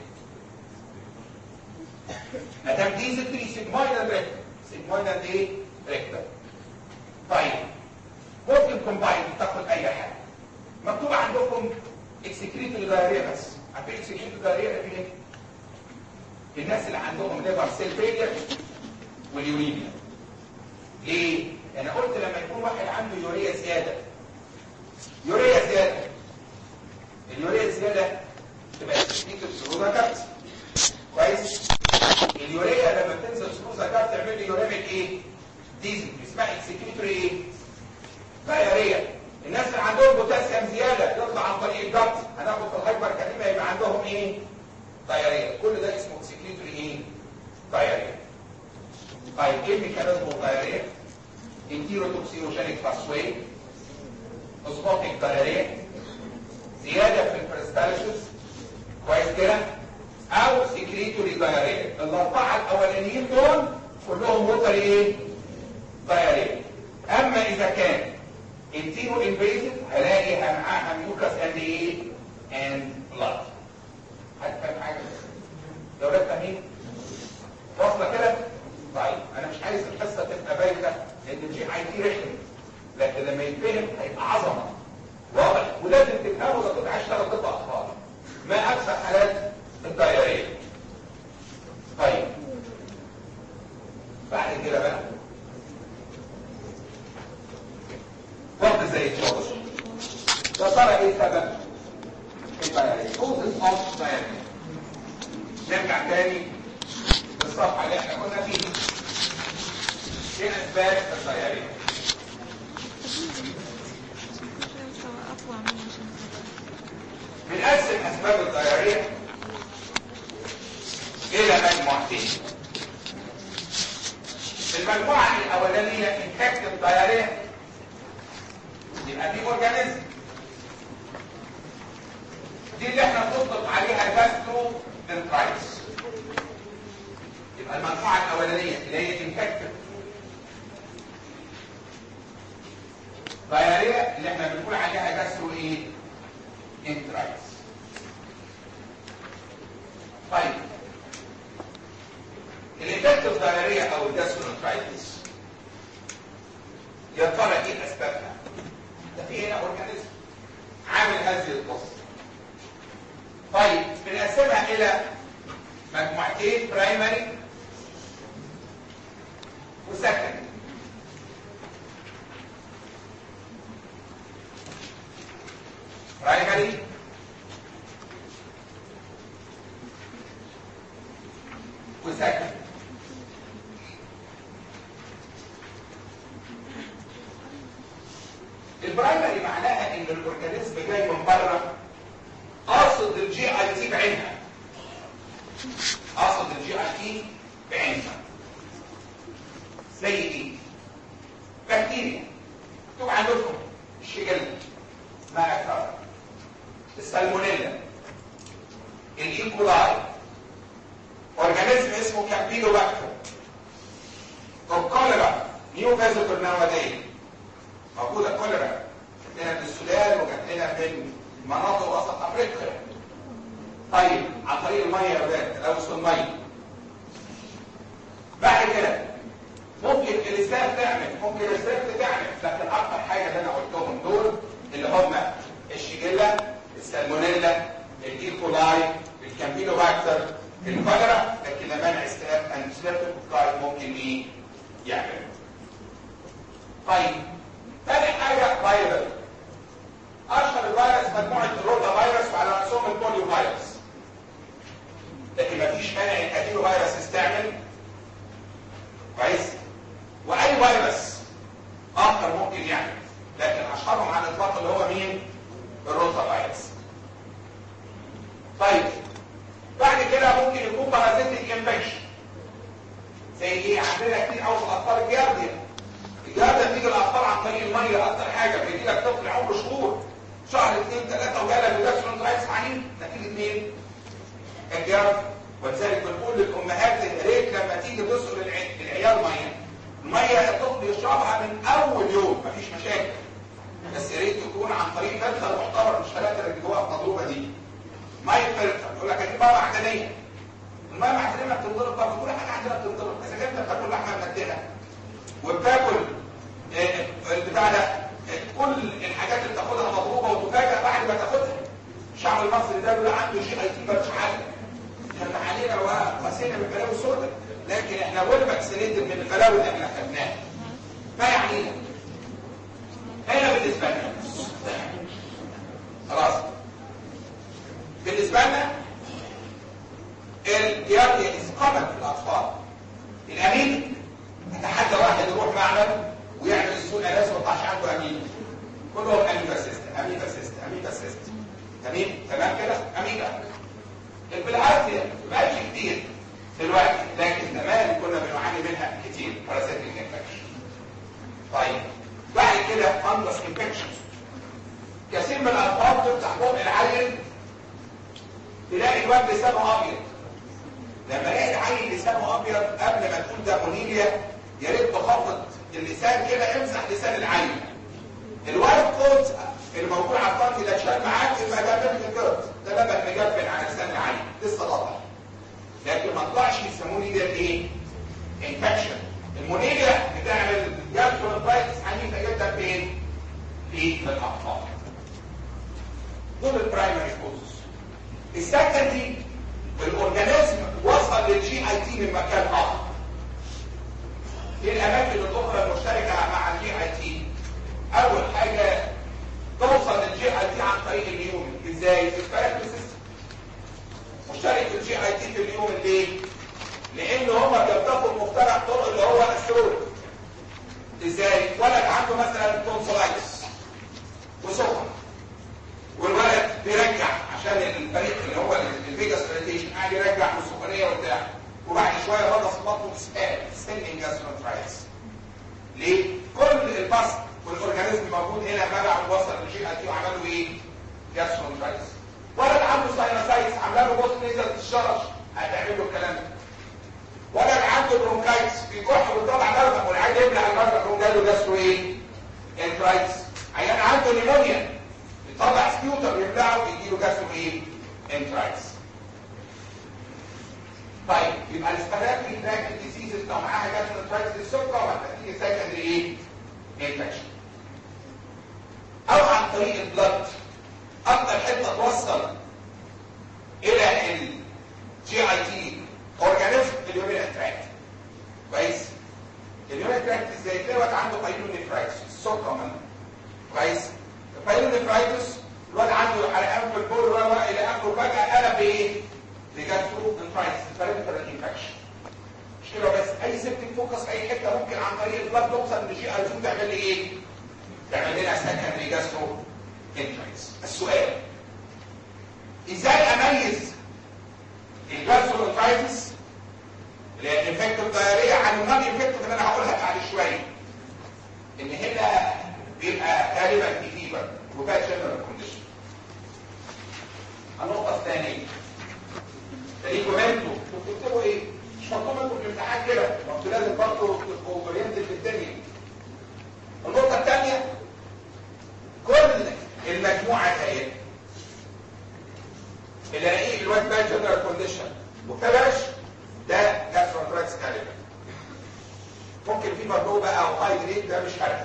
ادام ديزنتري سيجمويدال ريكتم. سيجمويدال ايه؟ ريكتم. طيب ممكن كومبايند تاخد اي حاجه. مكتوب عندكم اكسكريتوري دايريا بس. عارفين اكسكريتوري دايريا في ايه؟ الناس اللي عندهم ليفر سيل فيلير واليوريميا. ليه؟ انا قلت لما يكون واحد عنده يوريا زياده. يوريا زياده. اليوريا الزياده تبقى اكسكريتوري سيروزا كارت. كويس؟ اليوريا لما بتنزل سيروزا كارت تعمل لي يوريميك ايه؟ ديزل. اسمها اكسكريتوري ايه؟ دايريا. الناس اللي عندهم بوتاسيوم زياده يطلع عن طريق الجلط، هناخد في الهايبر كاليميا يبقى عندهم ايه؟ دايريا. كل ده اسمه اكسكريتوري ايه؟ دايريا. طيب ايه ميكانيزم الدايريا؟ انتيروتوكسينوجينيك باسواي، اوزموتيك دايريا، زياده في البريستالسيس. كويس كده؟ او سكريتوري دايريا. الاربعه الاولانيين دول كلهم ووتري ايه؟ دايريا. اما اذا كان انتيرو انفيزيف هلاقي معاها ميوكاس اند ايه؟ اند بلاد. هتفهم حاجه؟ يا ولاد فاهمين؟ واصله كده؟ طيب انا مش عايز الحصه تبقى بايته لان الجي اي تي رحله، لكن لما يتفهم هيبقى عظمه. واضح؟ ولازم تفهموا ده قطع 10 قطع اطفال. ما اكثر حالات الدايريه. طيب بعد كده بقى وقت زي الشغل. يا ترى ايه سبب الدايريه؟ كوزز اوف دايريه. نرجع تاني للصفحه اللي احنا كنا فيها. ايه اسباب الدايريه؟ بنقسم اسباب الدايريه الى مجموعتين. المجموعه الاولانيه انفكتيف دايريه، يبقى دي اورجانيزم. دي اللي احنا بنطلق عليها جاسترو دنترايتس. يبقى المجموعه الاولانيه اللي هي انفكتيف دايريه اللي احنا بنقول عليها جاسترو ايه؟ انترايتس. طيب الانفكتيف دايريه او الجاسترونترايتس يا ترى ايه اسبابها؟ ده في هنا اورجانيزم عامل هذه القصه. طيب بنقسمها الى مجموعتين، برايمري وسكندري. برايمري وسكندري. البرايمري معناها ان الاورجانيزم جاي من بره قاصد الجي اي تي بعينها. قاصد الجي اي تي بعينها. زي ايه؟ بكتيريا. انتوا عندكم الشجل ما اكثر، السالمونيلا، الايكولاي، اورجانيزم اسمه كامبيلوباكتر، الكوليرا، نيو فيزيتور نوادين. موجوده كوليرا جات لنا من السودان وجات لنا من مناطق وسط افريقيا. طيب عن طريق الميه يا ولاد، تلوث الميه. بعد كده ممكن الاسلاف تعمل، ممكن الاسلاف تعمل، لكن اكثر حاجه اللي انا قلتهم دول اللي هم الشيجيلا، السالمونيلا، الايكولاي، الكامبيلوباكتر في الكوليرا، لكن لمنع ستريبتوكوكاي ممكن ايه يعمل. طيب ثاني حاجه فيروس. اشهر الفيروس مجموعه الروتا فيروس وعلى راسهم البوليو فيروس، لكن مفيش مانع الادينو فيروس يستعمل كويس، واي فيروس اخر ممكن يعمل، لكن اشهرهم على الاطلاق اللي هو مين؟ الروتا فيروس. طيب بعد كده ممكن يكون بارازيتيك انفكشن زي ايه؟ عندنا كتير قوي في الاطفال الجارديا. الجارديا بتيجي الاطفال عن طريق الميه اكتر حاجه، بيجي لك طفل عمره شهور، شهر 2 3 وجالك بجاسترونترايتس عنيف نتيجه مين؟ الجارديا. ولذلك بنقول للامهات يا ريت لما تيجي تسقي العيال ميه، الميه الطفل يشربها من اول يوم مفيش مشاكل، بس يا ريت يكون عن طريق مدخل محترم، مش ثلاثه اللي جواها المضروبه دي. ميه فلتر يقول لك هجيب ميه معدنيه. الميه المعدنيه ما بتنضرب، طب كل حاجه عندنا بتنضرب، اذا كنت بتاكل لحمه مندهه وبتاكل البتاع ده، كل الحاجات اللي بتاخدها مضروبه وتفاجئ بعد ما تاخدها. الشعب المصري ده بيقول عنده جي اي تي مش حاجه، كان علينا وغسينا بالبلاوي السوداء، لكن احنا ويل فاكسينيتد من البلاوي اللي احنا خدناها. ما يعنينا هنا بالنسبه لنا خلاص. بالنسبه لنا الجياريا اسقامت في الاطفال. الامين اتحدى واحد يروح معمل ويعمل السوق ناس ما يطلعش عنده امين، كلهم امين باسيست امين باسيست امين باسيست تمام كده امين. بالعافيه ما بقاش كتير دلوقتي، لكن زمان كنا بنعاني منها كتير بارازيتيك انفكشن. طيب بعد كده فانجس انفكشن. كثير من الاطفال تفتح بق العيل تلاقي الواد لسانه ابيض. لما الاقي العيل لسانه ابيض قبل ما تقول ده مونيليا، يا ريت تخفض اللسان كده، امسح لسان العيل. الوايت كوت الموجود على الطرف ده اتشال معاك يبقى ده بيرفكت كوت، ده لبن مجبن على لسان العيل لسه طبعا، لكن ما طلعش يسموني ده ايه؟ انفكشن. المونيليا بتعمل جاسترونترايتس عنيفه جدا فين؟ في الاطفال. دول البرايمري كوزز. السكندري الاورجانيزم وصل للجي اي تي من مكان اخر. ايه الاماكن الاخرى المشتركه مع الجي اي تي؟ اول حاجه توصل للجي اي تي عن طريق اليومن. ازاي؟ في الفيرتيبرال سيستم مشترك في الجي اي تي في اليومن. ليه؟ لان هما بيتفقوا مفترق طرق اللي هو السرور. ازاي؟ ولد عنده مثلا تونسلايتس وسكر، والولد بيرجع عشان الفريق اللي هو الفيجاس ريتيشن قاعد يرجع من السكريه وبتاع، وبعد شويه رضص بطنه سبيننج جاسترونترايتس. ليه؟ كل البص والاورجانيزم موجود هنا بلع ووصل للجي اي تي وعملوا ايه؟ جاسترونترايتس. ولد عنده ساينوسايتس عامله له بوست نيزل الشرش، هتعمل له الكلام ده. ولد عنده برونكايتس بيكح ويطلع مرضى والعيال يبلع المرضى يقوم جاي له جاسترو ايه؟ انترايتس. عيان عنده نيمونيا يطلع سبيوتر يبلعه ويجي له جاسترو ايه؟ انترايتس. طيب يبقى الاسبراتوري تراكت ديزيزز لو معاها جاسترو انترايتس للسكر وهتيجي سكندري ايه؟ انفكشن. او عن طريق البلد. اكتر حته توصل الى الجي اي تي اورجانيزم اليورينري تراكت. كويس؟ اليورينري تراكت ازاي؟ تلاقي واحد عنده بايلونيفرايتس سكر من كويس؟ البايلونيفرايتس الواد عنده حرقان في البول الى اخره، فجاه قلب بايه؟ بجاسترو انترايتس بريفرال انفكشن. مش كده بس، اي سيبتيك فوكس في اي حته ممكن عن طريق البلد توصل للجي اي تي تعمل لي ايه؟ تعمل لنا سكندري جاسترو انترايتس. السؤال ازاي اميز الجاسترو انترايتس اللي هي الانفكتيف دايريا عن النون انفكتيف اللي انا هقولها بعد شويه؟ ان هنا بيبقى غالبا في فيبر وبقى جنرال كونديشن. النقطه الثانيه تلاقيكم انتوا بتكتبوا ايه؟ مش مطلوب منكم في الامتحان كده، انتوا لازم برضه تبقوا اورينتد في الدنيا. النقطه الثانيه كل المجموعه دي اللي الاقيه الواد بقى جنرال كونديشن وكبش ده جاسترونترايتس غالبا. ممكن في برضه بقى او هاي جريد، ده مش فارقه.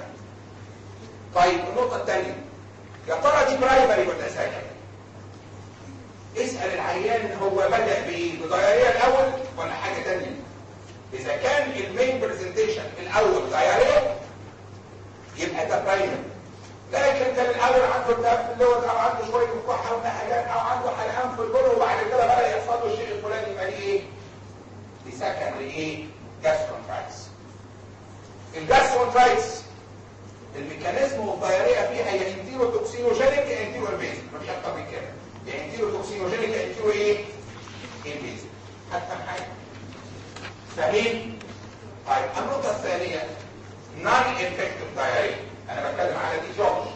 طيب النقطه الثانيه، يا ترى دي برايمري ولا سكندري؟ ايه بيسأل العيان هو بدأ بايه؟ بضياريه الاول ولا حاجه ثانيه؟ اذا كان المين برزنتيشن الاول ضياريه يبقى ده برايمري. لكن كان الاول عنده التهاب في اللوز او عنده شويه كحه ونهجان او عنده حلقان في البول وبعد كده بدا يحصل له الشيء الفلاني يبقى ليه ايه؟ دي سكندري ايه؟ جاسترونترايتس. الجاسترونترايتس الميكانيزم والضياريه فيها يا انتيرو توكسينوجينيك يا انتيرو انفيزيف، مفيش اكتر من كده. يا انتيرو توكسينوجينيك يا انتيرو ايه؟ انفيزيف. حتى حاجه فاهمين؟ طيب النقطه الثانيه نون انفكتيف دايريا، انا بتكلم على دي جورج.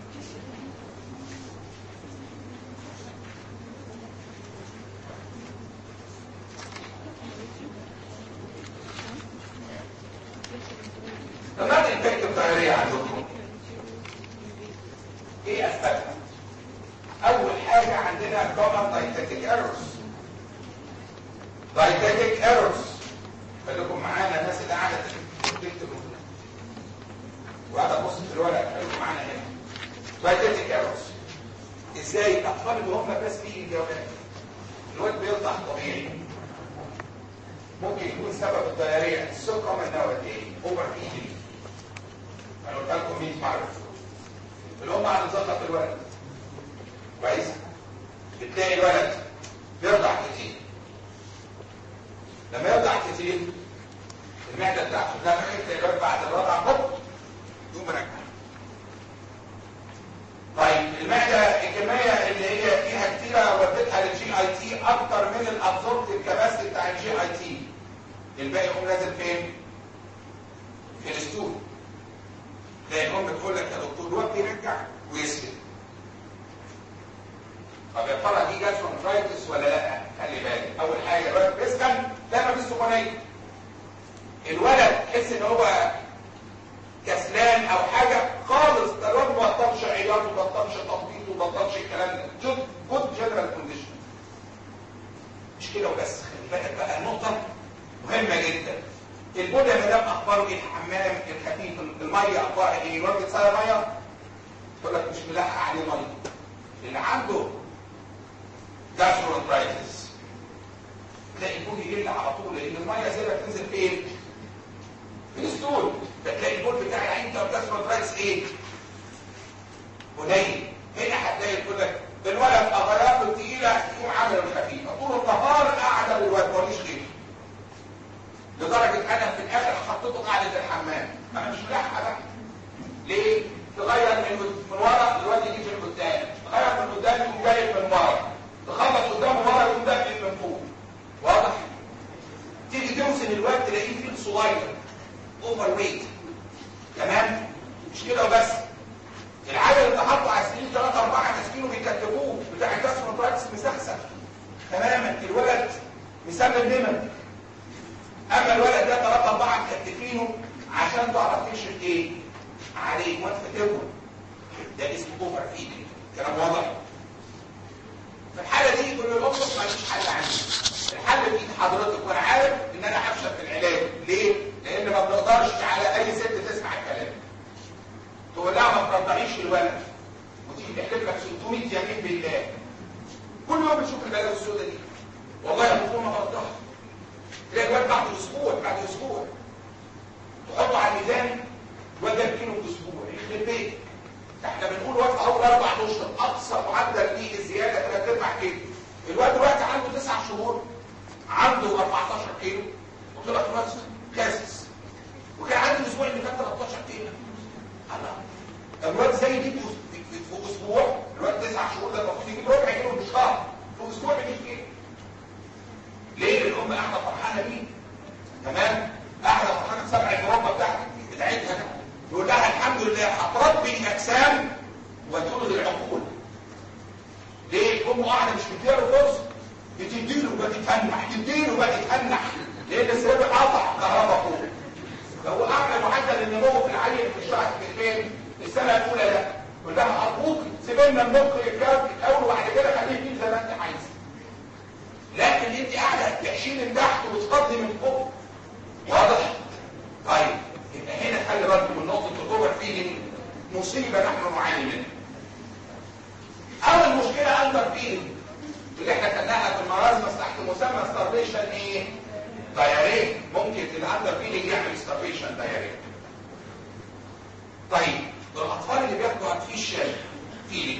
النون انفكتيف دايريا عندكم ايه اسبابها؟ اول حاجه عندنا كومن دايتيتيك ايرورز. دايتيتيك ايرورز خليكم معانا الناس اللي قاعده تكتب وقاعده تبص في الورق، خليكم معانا هنا. دايتيتيك ايرورز ازاي؟ الاطفال اللي هم بس في الجوانب الواد بيطلع طبيعي ممكن يكون سبب الضياريه السكر من نوعين اوفر فيدنج. انا قلت لكم 100 مره الام على نظافه الولد كويس، بتلاقي الولد بيرضع كتير. لما يرضع كتير المعده بتاعته لما تلاقي الولد بعد الرضع هوب يقوم مرجع. طيب المعده الكميه اللي هي فيها كتيره ودتها للجي اي تي اكتر من الابزوربتيف كباسيتي بتاع الجي اي تي، الباقي يقوم نازل فين؟ في الستول. تلاقي الام بتقول لك يا دكتور الواد بيرجع ويسكت. طب يا ترى دي جاسترونترايتس ولا لا؟ خلي بالك اول حاجه الولد بيسكن لا مفيش سخونيه. الولد تحس ان هو كسلان او حاجه خالص، ده الولد ما بطلش عياط وما بطلش تنطيط وما بطلش الكلام ده. جود جنرال كونديشن. مش كده وبس، خلي بالك بقى نقطه مهمه جدا. البول يا مدام اخباره ايه؟ الحمام الخفيف الميه اخبارها ايه؟ الواد بيتصير ميه تقول لك مش ملاحق عليه ميه. اللي عنده جاسترونترايتس تلاقي البول يقل على طول لان الميه زي ما بتنزل فين؟ في الستول. فتلاقي البول بتاع العين بتاع الجاسترونترايتس ايه؟ قليل. هنا هتلاقي تقول لك الولد اغراضه تقيله يقوم عامل الخفيفه طول النهار قاعده والواد ماليش غيره. لدرجه انا في الاخر حطيته قاعده الحمام، انا مش ملاحق بقى. ليه؟ تغير من ورا الواد يجي من قدام، تغير من قدام يقوم جاي من ورا، تخلص قدامه ورا يقوم داخل من فوق. واضح؟ تيجي توزن الواد تلاقيه فيه صغير اوفر ويت. تمام؟ مش كده وبس. العيل اللي حطه على السرير 3 4 ماسكينه بيكتفوه بتاع الجاسترونترايتس مسخسخ تماما، الولد مسمم نمر. اما الولد ده 3 4 مكتفينه عشان تعرف تكشف ايه عليه وانت تكتبه. ده اسمه اوفر فيدنج. كلام واضح؟ في الحاله دي كل الام ما فيش حل عندي. الحل بايد حضرتك، وانا عارف ان انا هفشل في العلاج. ليه؟ لان ما بنقدرش على اي ست تسمع الكلام تقول لها ما ترضعيش الولد وتيجي تحلف لك 600 يمين بالله. كل يوم بتشوف البلاوي السوداء دي. والله يا دكتور ما برضعها. تلاقي الواد بعد اسبوع تحطه على الميزان الواد ده كيلو في اسبوع يخرب بيتك. احنا بنقول واد اول 4 اشهر اقصى معدل ليه الزياده 3/4 كيلو. الواد دلوقتي عنده 9 شهور عنده 14 كيلو وطلع خلاص خاسس. وكان عنده الاسبوع اللي فات 13 كيلو. الله، الواد زي دي في اسبوع. الواد 9 شهور ده المفروض يجيب ربع كيلو في الشهر، في اسبوع بيجيب كيلو. ليه؟ الام قاعده فرحانه بيه. تمام؟ قاعده فرحانه بسبع المربى بتاعتها. يقول لها الحمد لله هتربي اجسام وتلغي العقول. ليه؟ الام قاعده مش مديله فرصه، بتديله بتتنح لان السرير قطع كهرباء فوق. فهو اعلى معدل النمو في العيل في الشهر في السنه الاولى ده. يقول لها ارجوك سيب لنا المخ يتكون الاول وبعد كده خليه يجيب زي ما انت عايز. لكن انت قاعده تحشيل من تحت وتفضي من فوق. واضح؟ طيب يبقى هنا خلي بالك من نقطه الاوفر فيدنج، مصيبه نحن نعاني منها. اول مشكله اندر فيدنج. اللي احنا خدناها في المرازمس تحت مسمى ستارفيشن ايه؟ دايريه. ممكن الاندر فيدنج يعمل ستارفيشن دايريه. طيب الاطفال اللي بياخدوا ارتفيشال فيدنج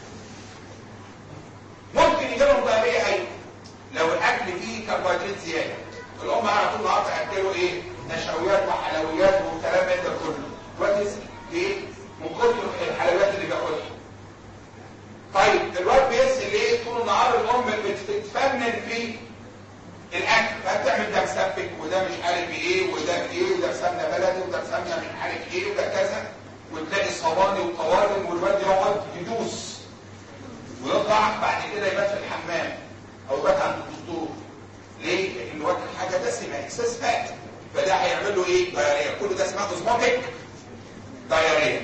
ممكن يجي لهم دايريه. ايوه لو الاكل فيه كربوهيدرات زياده. الام على طول النهارده هتاكلوا ايه؟ نشويات وحلويات والكلام ده كله. دلوقتي ليه؟ من كتر الحلويات اللي بياكلها. طيب الواد بينزل ليه؟ طول النهار الام بتتفنن في الاكل، فبتعمل ده مسبك وده مش عارف ايه وده ايه وده بسمنه بلدي وده بسمنه مش عارف ايه وده كذا، وتلاقي صواني وطوارم والواد يقعد يدوس ويطلع بعد كده يبات في الحمام او يبات عند الدكتور. ليه؟ لان واكل حاجه دسمه اكسس فات، فده هيعمل له ايه؟ دايريه. كل ده اسمها اوزموتيك دايريه.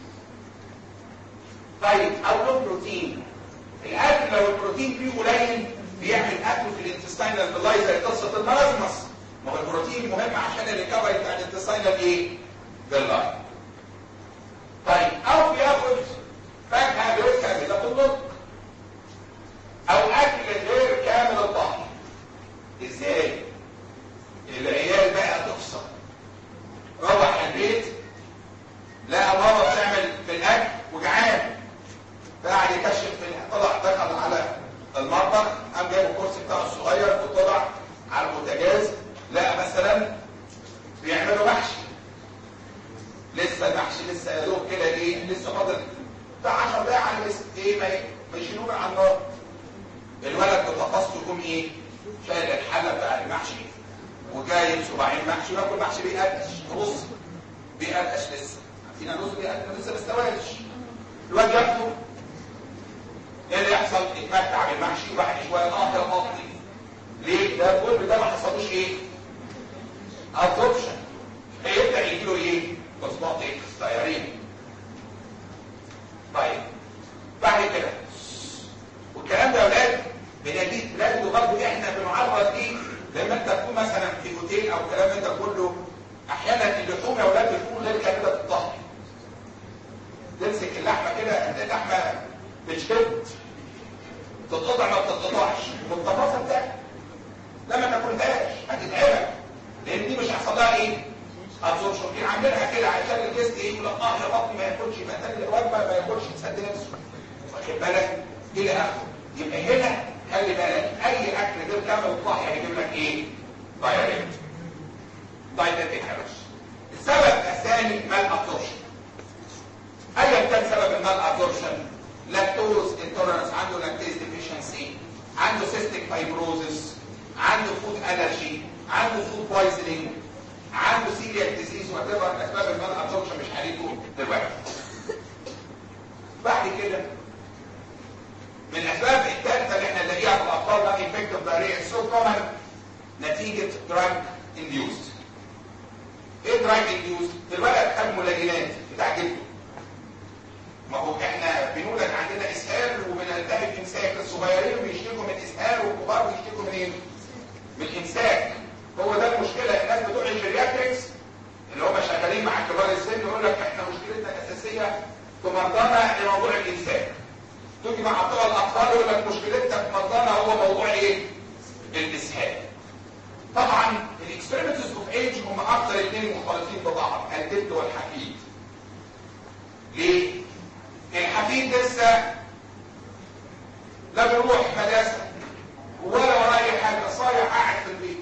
طيب او لو بروتين، الاكل لو البروتين فيه قليل بيعمل اكل في الانتستينال بلاي زي قصه المرازمس. ما هو البروتين مهم عشان الريكفري بتاع الانتستينال ايه؟ بلاي. طيب او بياخد فاكهه غير كامله النضج او اكل غير كامل الطهي. ازاي؟ العيال بقى تفصل، روح البيت لقى ماما بتعمل في الاكل وجعان، فقعد يكشف طلع دخل على المطبخ، قام جايب الكرسي بتاعه الصغير وطلع على البوتاجاز لقى مثلا بيعملوا محشي. لسه المحشي لسه يا دوب كده ايه، لسه فاضل بتاع 10 دقايق على ايه ما يشيلوه على النار. الولد بتفاصله يقوم ايه؟ شايل الحله بتاع المحشي وجايب صباعين محشي وياكل محشي بيقرقش، رز بيقرقش لسه. عارفين الرز بيقرقش لسه ما استواش. الواد ياكله ايه اللي يحصل؟ يتمتع بالمحشي وبعد شويه يا بطني. ليه؟ ده كل ده ما حصلوش ايه؟ ابسوربشن. هيبدا يجيله ايه؟ اوزموتيك دايريه. طيب بعد كده والكلام ده يا اولاد بنجد برضه احنا بنعرض ايه؟ لما انت تكون مثلا في اوتيل او الكلام ده كله، احيانا اللحوم يا اولاد بتكون غير كامله الطهي. تمسك اللحمه كده هتلاقي اللحمه بتشد، تتقطع ما بتتقطعش، والطماطم بتاعتك لما تاكلهاش هتتعبك، لان دي مش هيحصل لها ايه؟ ابسوربشن. عاملينها كده عشان الجسم ايه؟ يقول لك يا بطني ما ياكلش، يبقى تاني الوجبه ما ياكلش يسد نفسه. واخد بالك؟ الى اخره. يبقى هنا خلي بالك اي اكل غير كامل الطهي هيجيب لك ايه؟ دايريت. دايريتك يا باشا. السبب الثاني مال ابسوربشن. ايا كان سبب المال ابسوربشن، لاكتوز انتولرانس، عنده لاكتيز ديفيشنسي، عنده سيستيك فايبروزس، عنده فود الرجي، عنده فود بويزنينج، عنده سيلياك ديزيز، وات ايفر اسباب المال ابسوربشن مش هنيجوا دلوقتي. بعد كده من الاسباب الثالثه اللي احنا نلاقيها في الاطفال ده انفكتيف دايريا سو كومن نتيجه دراج انديوست. ايه دراج انديوست؟ الولد خد ملاجئات بتاع جلده. ما هو احنا بنولد عندنا اسهال وبنلتهب امساك، الصغيرين بيشتكوا من اسهال والكبار بيشتكوا من ايه؟ من امساك. هو ده المشكله. الناس بتوع الجيرياتريكس اللي هم شغالين مع كبار السن يقول لك احنا مشكلتنا الاساسيه في مرضانا لموضوع الامساك. تيجي مع بتوع الاطفال يقول لك مشكلتنا في مرضانا هو موضوع ايه؟ الاسهال. طبعا الاكسبيرمنتس اوف ايج هم اكثر اثنين مختلطين ببعض، الجد والحفيد. ليه؟ الحفيد لسه لا بيروح مدرسه ولا وراه اي حاجه، صايع قاعد في البيت.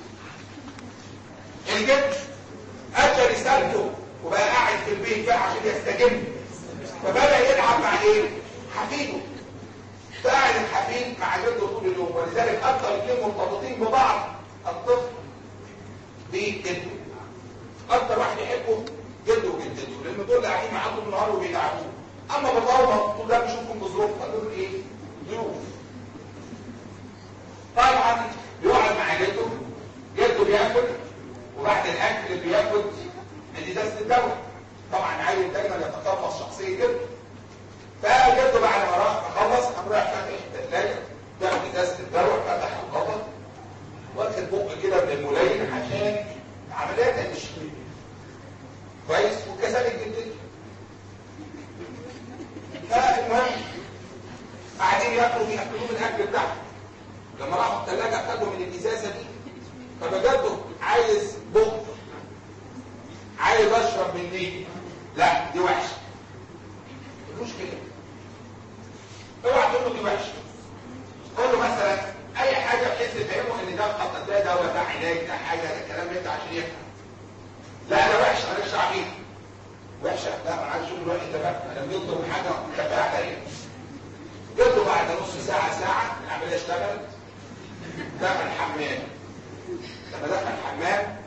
الجد ادى رسالته وبقى قاعد في البيت بقى عشان يستجم، فبدا يلعب مع ايه؟ حفيده. فقاعد الحفيد مع جده طول اليوم، ولذلك اكثر اثنين مرتبطين ببعض الطفل بجده. اكثر واحد يحبه جده وجدته، لان دول قاعدين معاه طول النهار وبيلعبوه. اما باباه طول ده بيشوفهم بظروفها، دول ايه؟ ظروف. طبعا بيقعد مع جده، جده بياكل وبعد الاكل بياخد من ازازه الدواء. طبعا عايز دايما يتقمص شخصيه جده. فجده بعد ما راح خلص قام رايح فاتح الثلاجه، بياخد ازازه الدواء، فتح الغطا واخد بق كده من الملاين عشان عمليات التشفير. كويس؟ وكذلك جدتي. فالمهم قاعدين ياكلوا من الاكل بتاعهم. فبجد عايز بق، عايز اشرب من دي، لا دي وحشه، مش كده. اوعى تقول له دي وحشه، قول له مثلا اي حاجه بحيث تفهمه ان ده خطط، ده دواء، ده علاج، ده حاجه، ده الكلام ده عشان يفهم. لا ده وحشه، مالكش عقيده. وحشه؟ لا انا عايز اشوف الوقت ده بقى، انا بيطلب حاجه متابعه عليها. يطلب بعد نص ساعه ساعه العمليه اشتغلت، دخل الحمام. لما دخل الحمام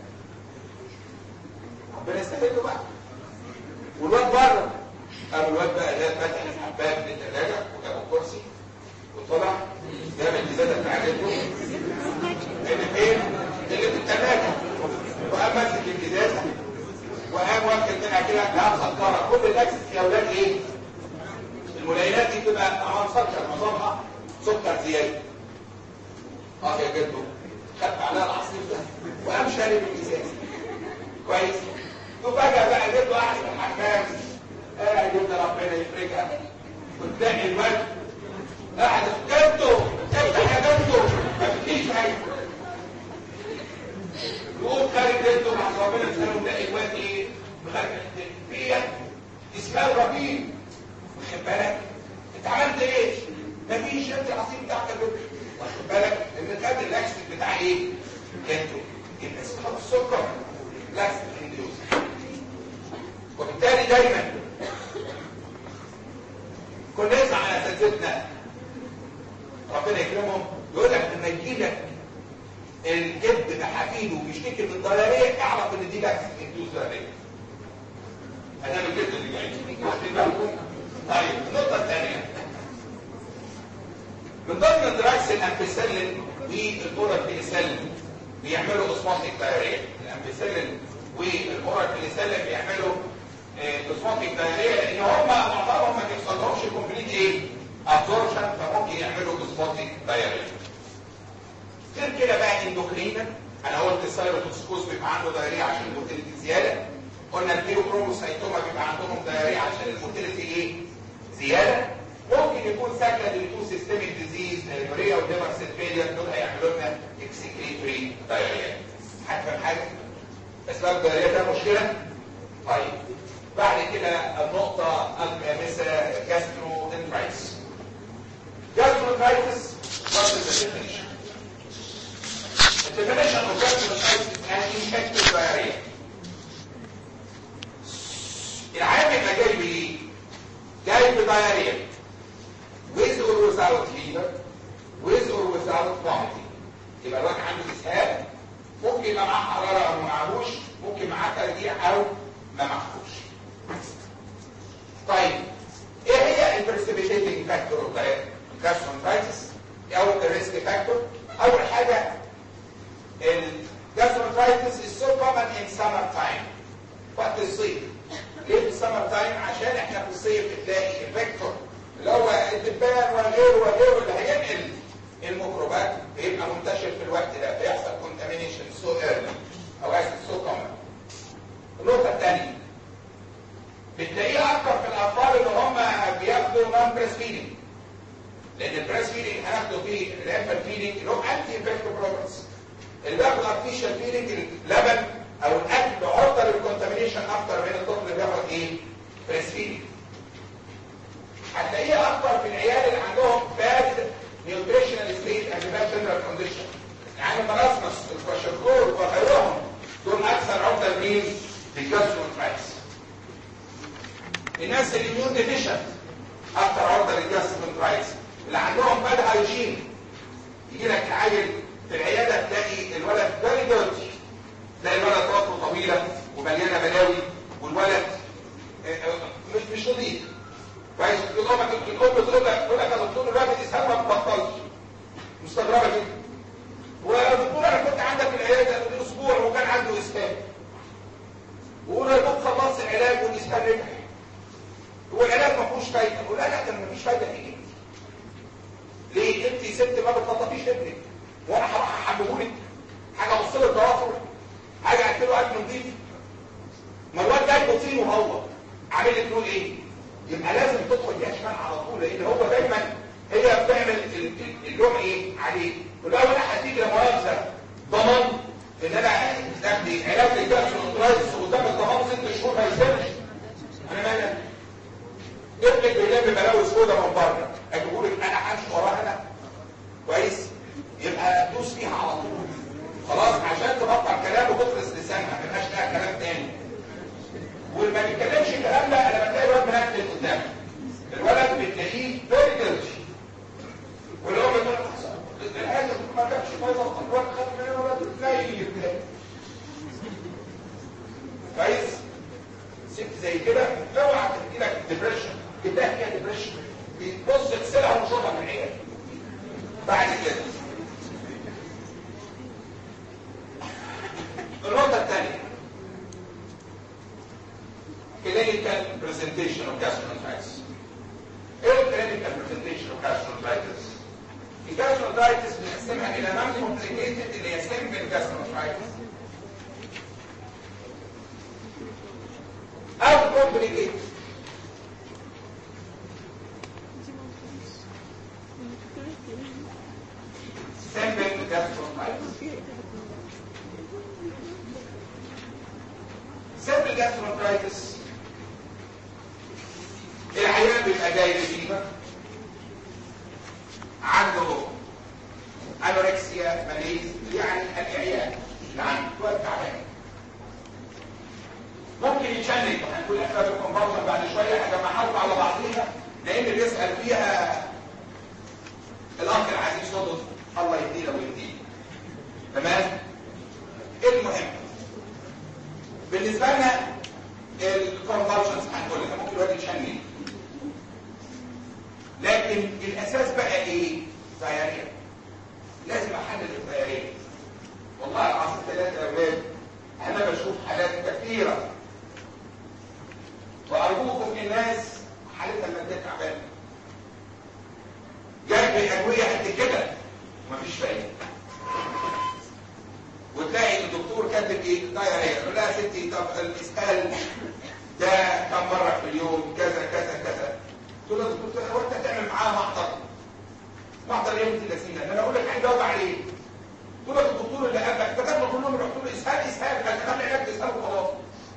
ربنا يستفيد بقى، والواد بره. قام الواد بقى ده فتح الحباب من الثلاجه وجاب الكرسي وطلع جاب الازازه بتاعته اللي فين؟ اللي في الثلاجه، وقام ماسك الازازه وقام واكل منها كده لا مسكره. كل الاكل يا اولاد ايه؟ الملينات دي بتبقى مسكر، معظمها سكر زياده. يا جدو خد عليها العصير ده وقام شارب الازازه كويس. وفجاه بقى جدو قاعد في الحمام، قاعد يقول ربنا يفرجها، وتلاقي الواد قاعد جدو افتح يا جدو مفيش حاجه. يقوم خارج جدو مع ربنا يسلمه، تلاقي الواد ايه؟ خارج فيها اسمها ربيب. واخد بالك؟ انت عملت ايه؟ مفيش، انت العصير بتاعك جدو. واخد بالك؟ ان خد الاكسد بتاع ايه؟ جدو. يبقى اسمها السكر لاكسد انديوز. وبالتالي دايما كنا نسمع على اساتذتنا ربنا يكرمهم يقول لك لما يجي لك الجد بحفيده وبيشتكي من الضرريه اعرف ان دي لاكسد انديوز ضرريه. انا الجد اللي جاي. طيب النقطه الثانيه من ضمن الدراكس الامبيسيلين والاورال بينيسيلين بيعملوا اوسموتيك دايريا. الامبيسيلين والاورال بينيسيلين بيعملوا اوسموتيك دايريا لان هم معظمهم ما بيحصلهمش كومبليت ايه؟ ابزوربشن، فممكن يعملوا اوسموتيك دايريا. غير كده بقى اندوكرينا، انا قلت السايروتوكسيكوز بيبقى عنده دايريا عشان الموتيليتي زياده. قلنا البيوكروموسايتوما بيبقى عندهم دايريا عشان الموتيليتي ايه؟ زياده. ممكن يكون سكندري تو سيستميك ديزيز، اليوريا والليفر سيل فيلير، دول هيعملوا لنا اكسكريتوري دايريا. هتفهم حاجه؟ اسباب الدايريا ده مشكله؟ طيب بعد كده النقطه الخامسه جاسترو انترايتس. جاسترو انترايتس what is the definition? The definition of gastroenteritis is an infected diarrhea. العام يبقى جاي بايه؟ جاي بدايريا with or without fever, with or without vomiting. يبقى الواحد عنده اسهال، ممكن يبقى معاه حراره او ما معهوش، ممكن معاه ترجيع او ما معهوش. طيب ايه هي البريسبيتيتنج فاكتور اوف الجاسترونترايتس او الريسك فاكتور؟ اول حاجه الجاسترونترايتس is so common in summer time. وقت الصيف. ليه في السمر تايم؟ عشان احنا في الصيف بتلاقي الفيكتور اللي هو الدبان وغيره اللي هينقل الميكروبات بيبقى منتشر في الوقت ده، فيحصل كونتامينيشن سو ايرلي او سو كومن. النقطه الثانيه بتلاقيه اكتر في الاطفال اللي هم بياخدوا نون بريس فيدنج، لان البريس فيدنج هناخده فيه الانفال فيدنج اللي هو انتي انفكتيف بروبرتيز. اللي بياخد ارتفيشال فيدنج اللبن او الاكل عرضه للكونتامينيشن اكتر من الطفل اللي بياخد ايه؟ بريس فيدنج. هتلاقيه اكتر في العيال اللي عندهم باد نيوتريشنال ستيت اند باد جنرال كونديشن، يعني المراسمس الكواشيكور وغيرهم دول اكثر عرضه لمين؟ للجاسترونترايتس. الناس اللي اميون ديفيشنت اكثر عرضه للجاسترونترايتس، اللي عندهم باد هايجين. يجي لك العيل في العياده تلاقي الولد فيري ديرتي، تلاقي الولد راسه طويله ومليانه بلاوي والولد مش نظيف. كويس؟ الام تقول لك يا دكتور الولد اسهال ما بطلش. مستغربه جدا. ودكتور انا كنت عندك في العياده من اسبوع وكان عنده اسهال. وقول يا دكتور خلصت العلاج والاسهال رجع. هو العلاج ما فيهوش فايده. اقول لا ده ما فيش فايده فيه. ليه؟ انت ست ما بتنظفيش ابنك وانا هروح احملهولك حاجه ابص له الضوافر، حاجه اكله اكل نظيف. ما الواد جاي بطين وهو عامل لك له ايه؟ يبقى لازم تدخل يا شمال على طول، لان هو دايما هي بتعمل اللوم ايه عليه. والاول هتيجي لمؤاخذه ضمان علاج للجاستروانترايتس قدام الضمان 6 شهور ما يسيبش. انا مالك؟ ابنك بيلم بلاوي سودا من بره، اجيبه لك انا همشي وراها انا؟ كويس؟ يبقى دوس فيها على طول. خلاص عشان تبطل كلام وتخلص لسانها، ما يبقاش لها كلام تاني. وما بيتكلمش الكلام ده انا بتلاقي الواد منكد قدامي. الولد بتلاقيه فيري جلتي. والام بتقول الحاجه ما جابش فايده الواد خد منه الولد تلاقيه كده. كويس؟ ست زي كده اوعى تحكي لك ديبريشن، كده فيها ديبريشن. بتبص تغسلها وشوطها من العيال. بعد كده النقطة الثانية clinical presentation of gastroenteritis. ايه clinical presentation of gastroenteritis؟ الجاستروانترايتس بنقسمها الى non complicated اللي هي simple gastroenteritis او complicated. simple gastroenteritis. simple gastroenteritis العيان بيبقى جاي فيها عنده انوركسيا ماليز، يعني الاعيان اللي عنده شويه تعبان. ممكن يتشنج، هنقول اسباب الكومباوند بعد شويه، هجمعها على بعضيها لان بيسال فيها الاخ العزيز صدق الله يهدينا ويهدينا. تمام؟ المهم بالنسبه لنا الكونفالشنز هنقولها ممكن الواد يتشنج، لكن الاساس بقى ايه؟ دايريا. لازم احلل الدايريا. والله العظيم 3 يا اولاد انا بشوف حالات كثيره، وارجوكم الناس حالتها الماديه تعبانه جايب ادويه قد كده ومفيش فايده، وتلاقي الدكتور كاتب ايه؟ دايريا. يقول لها يا ستي طب الاسهال ده كم مره في اليوم؟ كذا كذا كذا. تقول له الدكتور هو انت تعمل معاه محضر يوم الثلاثين، انا اقول لك هيجاوب عليه. تقول له الدكتور اللي قبلك كتب له كلهم يحطوا له اسهال كتب لي علاج اسهال وخلاص.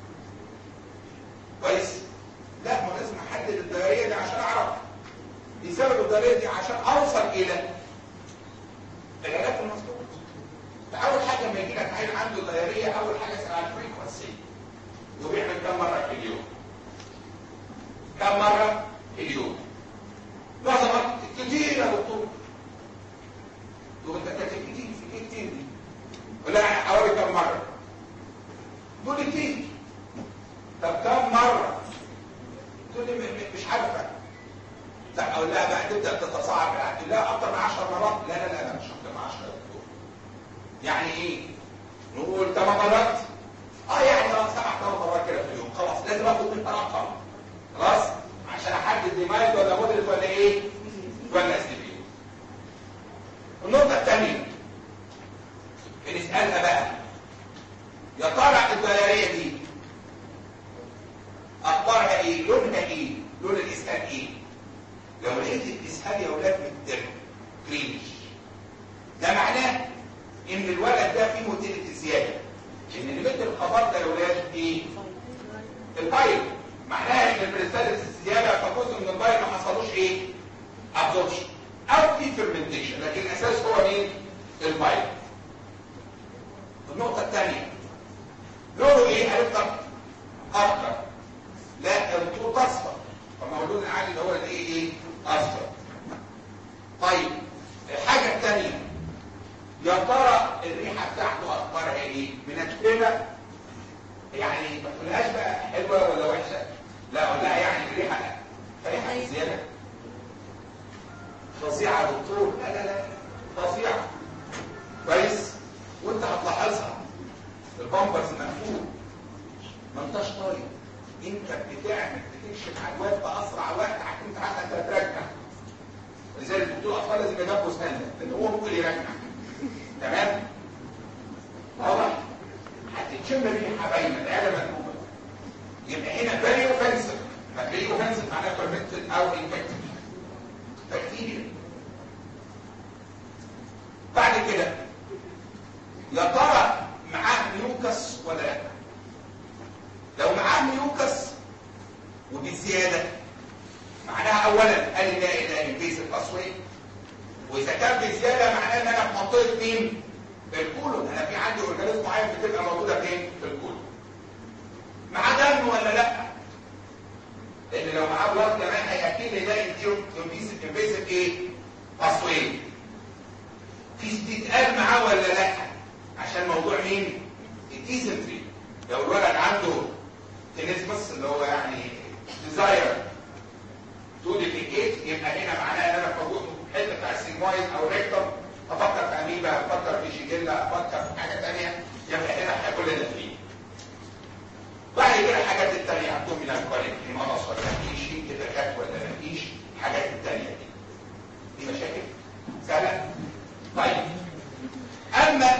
كويس؟ لا، ما لازم احدد الدايريه دي عشان اعرف دي سبب الدايريه دي عشان اوصل الى العلاج المظبوط. فاول حاجه لما يجي لك عيل عنده دايريه، اول حاجه اسال عن الفريكونسي، وبيعمل كم مره في اليوم؟ كم مره في اليوم؟ معظم كتير يا دكتور. تقول انت كاتب كتير في ايه كتير دي؟ ولا حوالي كم مره؟ تقول لي كتير. طب كم مره؟ تقول لي مش عارفه. لا اقول لها بقى تبدا تتصاعد بقى، لا اكتر من 10 مرات. لا لا لا مش اكتر من 10 يا دكتور. يعني ايه؟ نقول 8 مرات؟ يعني 7 مرات كده في اليوم. خلاص لازم اخد منها رقم. خلاص؟ عشان احدد دي مايل ولا مودريت ولا ايه؟ ولا استبيل. النقطة الثانية بنسألها بقى، يا ترى الدايرية دي اخبارها ايه؟ لونها ايه؟ لون الاسهال ايه؟ لو لقيت الاسهال يا اولاد متدرب كريمش، ده معناه ان الولد ده فيه موتيليتي زياده. ان اللي مثل الخبر ده يا اولاد ايه؟ البايل. معناها ان البريستاليس زياده، فجزء من البايل ما حصلوش ايه؟ ابزوربشن او في فيرمنتيشن، لكن الاساس هو مين؟ البايل. النقطه الثانيه لونه ايه؟ هنفطر اخضر. لا الخطوط اصفر، فما اللون العادي اللي هو الايه؟ ايه؟ اصفر. طيب الحاجه الثانيه، يا ترى الريحه بتاعته اخبارها ايه؟ منتنه، يعني ما تقولهاش بقى حلوه ولا وحشه، لا اقول لها يعني الريحه ريحه زياده فظيعه يا دكتور. لا لا لا فظيعه. كويس؟ وانت هتلاحظها البامبرز مقفول، ما انتش طايق، انت بتكشف على الواد باسرع وقت عشان انت ترجع. لذلك الدكتور الاطفال لازم يجابوا سنه لان هو ممكن يرجع. تمام؟ واضح؟ هتتشم ريحه باينه، العيله مكتوبه. يبقى هنا فيري اوفنسيف. فيري اوفنسيف معناه فيرمنتد او انفكتد بكتيريا. بعد كده يا ترى معاه نيو ميوكس ولا لا؟ لو معاه ميوكس وبزياده معناها اولا قال لا اله انفيسيف باسوي، واذا كان بزياده معناه ان انا في منطقه مين؟ الكولون. انا في عندي اورجانيزم معين بتبقى موجوده فين؟ في الكولون. معاه دم ولا لا؟ لان لو معاه بلاد كمان هياكد لي ده انفيسيف ايه؟ باسوي. في استثقال معاه ولا لا؟ عشان موضوع مين؟ الديزنتري. لو الولد عنده تينيزمس اللي هو يعني ديزاير تو ديفيكيت، يبقى هنا معناه ان انا موجود في الحته بتاع السيجمويد او ريكتوم، افكر في اميبا، افكر في شيجيلا، افكر في حاجه ثانيه، يبقى هنا هياكل لنا فيه. بعد كده الحاجات الثانيه ابدومينال كوليك، في مغص ولا مفيش، كده كات ولا مفيش، الحاجات الثانيه دي مشاكل سهله. طيب اما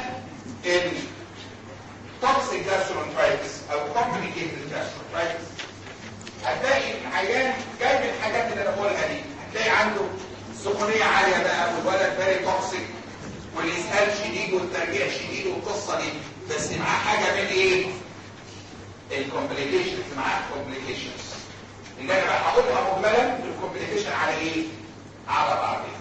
التوكسيك جاسترونترايتس او كومبليكيتد جاسترونترايتس، هتلاقي العيان جاي من الحاجات اللي انا بقولها دي، هتلاقي عنده سخونيه عاليه بقى، والولد فيري توكسيك، والاسهال شديد والترجيع شديد والقصه دي، بس معاه حاجه من ايه؟ الكومبليكيشنز. معاه كومبليكيشنز اللي انا بقى هقولها مجملا في الكومبليكيشن على ايه؟ على بعضها،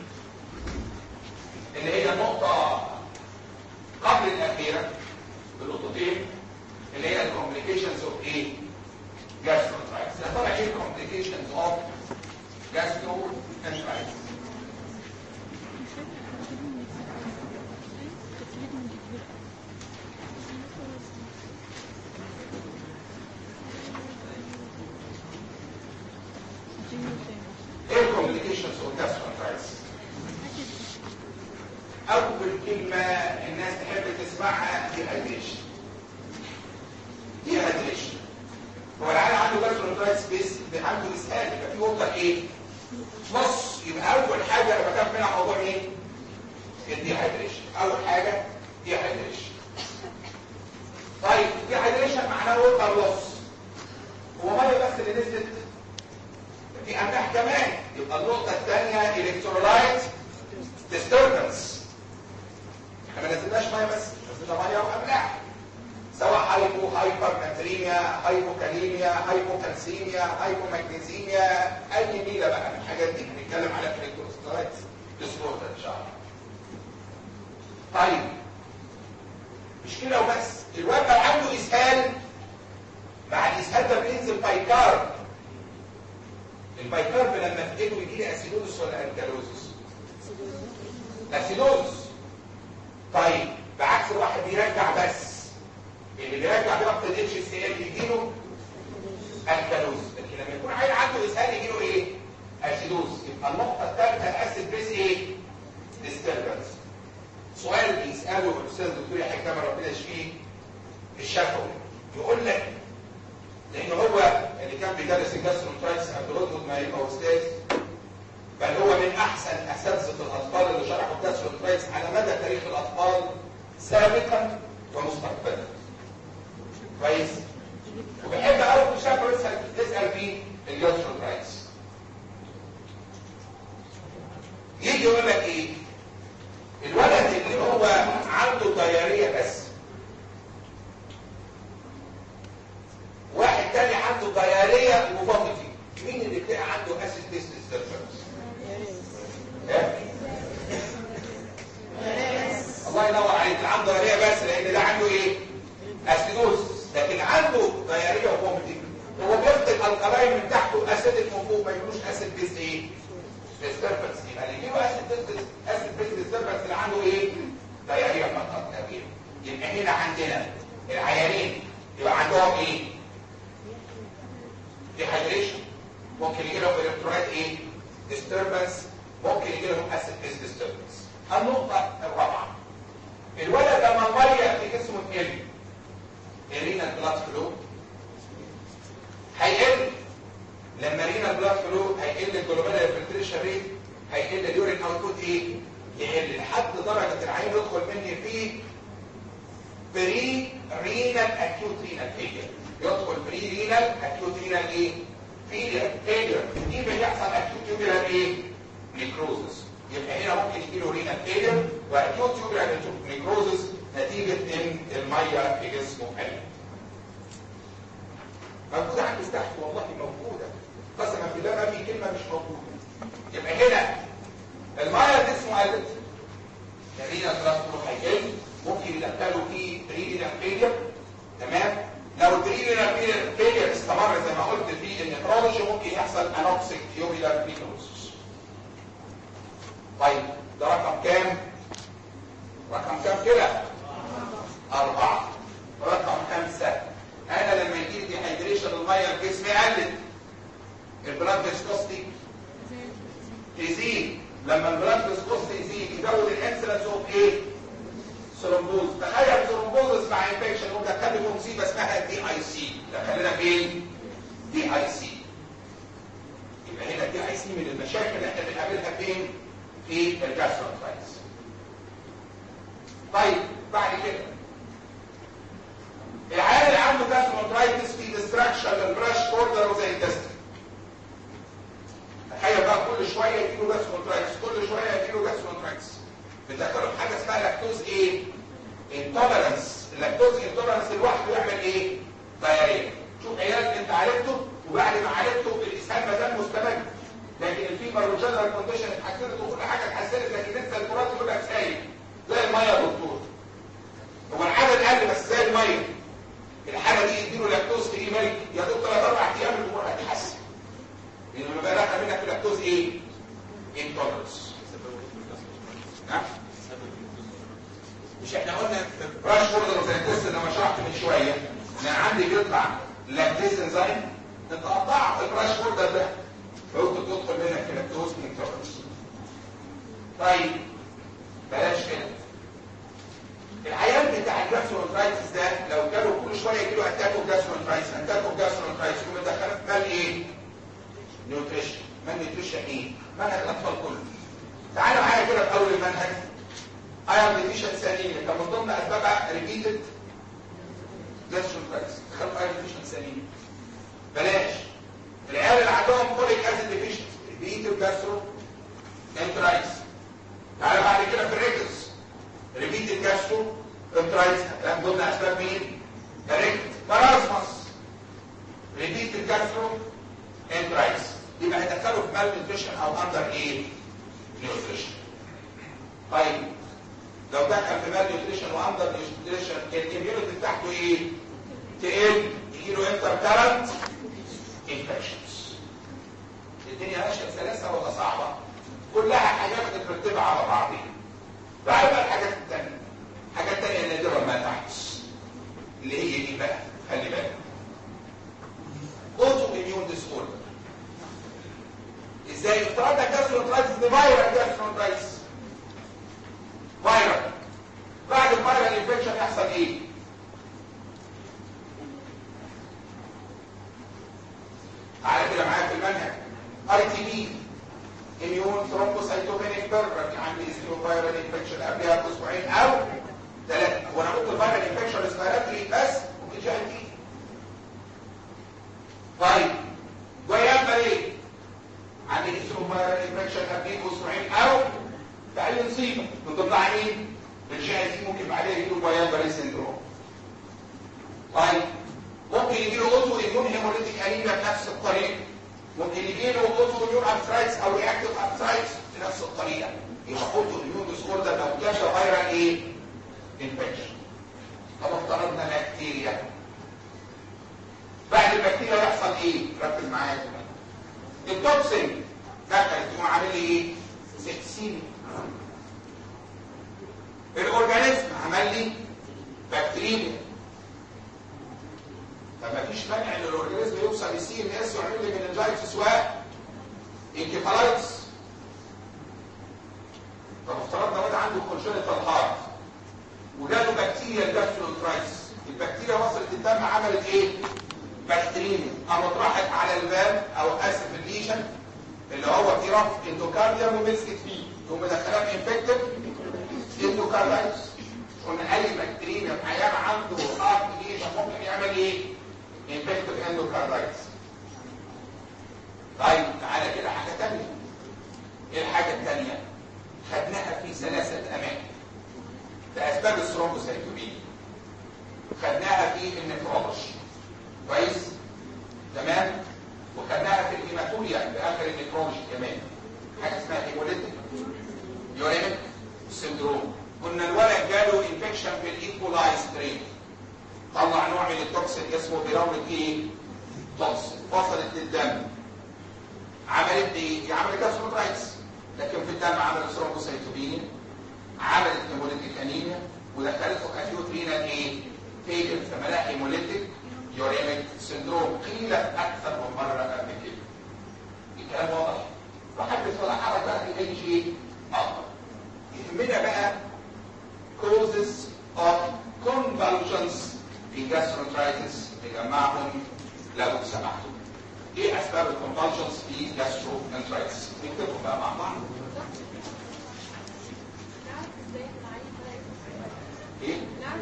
اللي هي النقطه قبل الاخيره بالنقطتين، اللي هي الكومبليكيشنز اوف ايه؟ جاسترونترايتس. يا ترى ايه الكومبليكيشنز اوف جاسترونترايتس؟ ايه الكومبليكيشنز اوف جاسترونترايتس؟ اول كلمه الناس تحب تسمعها ديهايدريشن. ديهايدريشن هو العيال عنده جاسترونترايتس بس عنده اسهال، يبقى في وضع ايه؟ نص. يبقى اول حاجه انا بخاف منها موضوع ايه؟ الديهايدريشن. اول حاجه ديهايدريشن. طيب ديهايدريشن معناه وضع نص، هو ميه بس اللي نزلت؟ في املاح كمان. يبقى النقطه الثانيه الكترولايت ديستربنس. احنا ما نزلناش ميه بس، نزلنا ميه واملاح، سواء هايبو هايبر ناتريميا، هايبوكاليميا، هايبوكالسيميا، هايبومagنيزيميا، اي نيله بقى من الحاجات دي هنتكلم عليها في الالكترولايت ديستربنس ان شاء الله. طيب مش كده وبس، الواد لو عنده اسهال، مع الاسهال ده بينزل بايكارب. البايكارب لما افقده يجي لي اسيدوزس ولا الكالوزس؟ اسيدوزس. طيب بعكس الواحد بيرجع بس، اللي بيرجع بياخد HCl يجي له الكالوزس، لكن لما يكون عيل عنده اسهال يجي له ايه؟ اسيدوزس. يبقى النقطه الثالثه الاسيد بيس ايه؟ ديستربنس. سؤال بيساله الاستاذ الدكتور يحيى كامل ربنا يشفيه الشفوي، يقول لك لان هو اللي كان بيدرس الجاسترونترايتس قبل رتبه ما يبقى استاذ، بل هو من احسن اساتذه الاطفال اللي شرحوا الجاسترونترايتس على مدى تاريخ الاطفال سابقا ومستقبلا. كويس؟ وبحب قوي الشفوي تسال فيه الجاسترونترايتس. يجي يقول لك ايه؟ الولد اللي هو عنده ضياريه بس، واحد تاني عنده ضياريه وفوميتنج، مين اللي بتلاقي عنده اسيد بيس ديستربنس؟ الله ينور عليك، اللي عنده ضياريه بس، لان ده عنده ايه؟ اسيدوز. لكن عنده ضياريه وفوميتنج هو بيفقد القلايم من تحته، اسيدك من فوق، ما يجيلوش اسيد بيس ايه؟ ديستربنس. يبقى اللي يجيله اسيد بيس ديستربنس اللي عنده ايه؟ ضياريه فقط لا غير. يبقى هنا عندنا العيانين يبقى عندهم ايه؟ ديهايدريشن، ممكن يجي لهم الكترولايت ايه؟ ديستربنس، ممكن يجي لهم اسيد بيس ديستربنس. النقطه الرابعه، الولد لما الميه في جسمه تقل، الرينال بلاد فلو هيقل. لما الرينال بلاد فلو هيقل، الجلوبالار فلتريشن ريت هيقل، اليورين اوتبوت ايه؟ يقل، لحد درجه العين يدخل مني في بري رينال اكيوت رينال فيلير. يدخل بري رينال اكيوت رينال ايه؟ فيلير. دي بيحصل اكيوت تيوبولار ايه؟ نيكروزس. يبقى هنا ممكن يجي له رينال فيلير واكيوت تيوبولار نيكروزس نتيجه ان الميه في جسمه قلت. موجوده عندي تحت والله موجوده، قسما بالله ما في كلمه مش موجوده. يبقى هنا الميه في جسمه قلت، الرينا ترانسفير هيقل، ممكن يدخلوا فيه رينا فيلير. تمام؟ لو الرينا فيلير استمر زي ما قلت في النيفرولوجي ممكن يحصل انوكسيك تيوبيلار فينوسس. طيب ده رقم كام؟ رقم كام كده؟ 4. رقم 5، انا لما يجي لي ديهايدريشن الميه في جسمي قلت، البلاد فيسكوستي تزيد. لما البلاد فيسكوستي يزيد يزود الانسلنس اوف ايه؟ ثرومبوز. تخيل ثرومبوز مع انفكشن ودخلني في مصيبه اسمها دي اي سي. دخلنا فين؟ دي اي سي. يبقى هنا دي اي سي من المشاكل اللي احنا بنقابلها فين؟ في الجاستروانترايتس. طيب بعد كده العيان اللي عنده جاستروانترايتس في ديستراكشن للبراش بوردر اوف ذا انتستين. تخيل بقى كل شويه يجيله جاستروانترايتس، كل شويه يجيله جاستروانترايتس. بتذكروا حاجه اسمها لاكتوز ايه؟ انتولرنس. اللاكتوز انتولرنس لوحده يعمل ايه؟ دايريا. شوف عيال انت عالجته وبعد ما عالجته الاسهال ما زال مستمر، لكن الفيبر والجنرال كونديشن اتحسنت وكل حاجه اتحسنت، لكن لسه الفرات كلها سايب زي الميه يا دكتور. هو العدد قل بس زي الميه. الحاله دي يديله لاكتوز فري ميلك يا دكتور 3-4 ايام الامور هتتحسن. لما بقى دخل منك اللاكتوز ايه؟ انتولرنس. نعم؟ مش احنا قلنا في براش بوردر زي التست لما شرحت من شويه ان عندي بيطلع لاكتيز انزيم، انت قطعت البراش بوردر ده فممكن تدخل منك لاكتوز انتولرنس. طيب بلاش كده. العيان بتاع الجاستروانترايتس ده لو جاله كل شويه يجيله اتاك اوف جاستروانترايتس، اتاك اوف جاستروانترايتس، يقوم مدخلك مال ايه؟ نيوتريشن. مال نيوتريشن ايه؟ منهج الاطفال كله. تعالوا معايا كده في اول المنهج. ايرون ديفيشنسي انيميا كان من ضمن اسبابها ريبيتد جاستروانترايتس. تخيلوا ايرون ديفيشنسي انيميا. بلاش. العيال اللي عندهم فوليك اسيد ديفيشنسي ريبيتد جاستروانترايتس. تعالوا بعد كده في الريكتس ريبيتد جاستروانترايتس كان من ضمن اسباب مين؟ الريكت. مارازمس ريبيتد جاستروانترايتس. يبقى هيدخلوا في مال نيوتريشن او اندر ايه؟ نيوتريشن. طيب لو دخل في مال نيوتريشن واندر نيوتريشن الاميونيتي بتاعته ايه؟ تقل، يجيله انتركارنت انفكشنز. الدنيا ماشيه بسلاسه ولا صعبه؟ كلها حاجات مترتبه على بعضها. بعد بقى الحاجات الثانيه، الحاجات الثانيه النادره ما تحدث اللي هي ايه بقى؟ خلي بالك. اوتو اميون ديس اوردر. ازاي افترض لك جاستروانترايتس دي فايرال جاستروانترايتس؟ فايرال. بعد الفايرال انفكشن يحصل ايه؟ تعالى كده معايا في المنهج. اي تي بي اميون ثرومبوسايتوبينيك بيربر. عندي اسمه فايرال انفكشن قبلها باسبوعين او 3. وانا قلت الفايرال انفكشن ريسبيراتوري بس ممكن جي اي تي. طيب جويابا ايه؟ عندي اسمه فايرال انفكشن قبلها باسبوعين او في اي نصيبه من ضمنها مين؟ الجي اي تي ممكن بعدها يجيله جويابا سيندروم. طيب ممكن يجيله اوتو اميون هيموليتيك انيميا بنفس الطريقه. ممكن يجيله اوتو اميون ابسترايتس او رياكتيف ابسترايتس بنفس الطريقه. يبقى اوتو اميون ديس اوردر لو كان فايرال ايه؟ انفكشن. طب افترضنا بكتيريا. بعد البكتيريا يحصل ايه؟ ركز معايا كمان. التوكسين دخلت يقوم عامل لي ايه؟ سكسيميا. الاورجانيزم عمل لي بكتيريا. فمفيش مانع ان الاورجانيزم يوصل للسي ام اس ويعمل لي مننجايتس وانكفالايتس. طب افترضنا واحد عنده كونجنتال هارت وجاله بكتيريا الجاستروانترايتس. البكتيريا وصلت الدم عملت ايه؟ بكتيريا. قامت راحت على الفالف او اسف الليجن اللي هو في رف اندوكارديوم ومسكت فيه يقوم مدخلها انفكتيف اندوكاردايتس. قلنا اي بكتيريا في عيان عنده هارت ليجن ممكن يعمل ايه؟ انفكتيف اندوكاردايتس. طيب تعالى كده حاجه ثانيه. ايه الحاجه الثانيه؟ خدناها في 3 اماكن لاسباب الثرومبوسايتوبينيا. في النفرولوجي. كويس؟ تمام؟ وخدناها في الهيماتوريا في اخر النفرولوجي كمان. حاجه اسمها هيموليتيك يوريميك سندروم. قلنا الولد جاله انفكشن في الايكولاي ستريم، طلع نوع من التوكسين اسمه بيراوليك ايه؟ توكسين، وصلت للدم، عملت ايه؟ عملت جاستروكرايتس، لكن في الدم عملت ثرومبوسيتوبينيا، عملت هيموليتيك انيميا، ودخلته اكيوت رينال ايه؟ فيلر، سماها هيموليتيك يوريميك سندروم. قيل اكثر من مره قبل كده. الكلام واضح؟ وحدث ولا حرج بقى في اي شيء اخر. يهمنا بقى causes of convulsions في gastroenteritis، نجمعهم لو سمحتوا. ايه اسباب الكونفالجنز في gastroenteritis؟ نكتبهم بقى مع بعض. ايه؟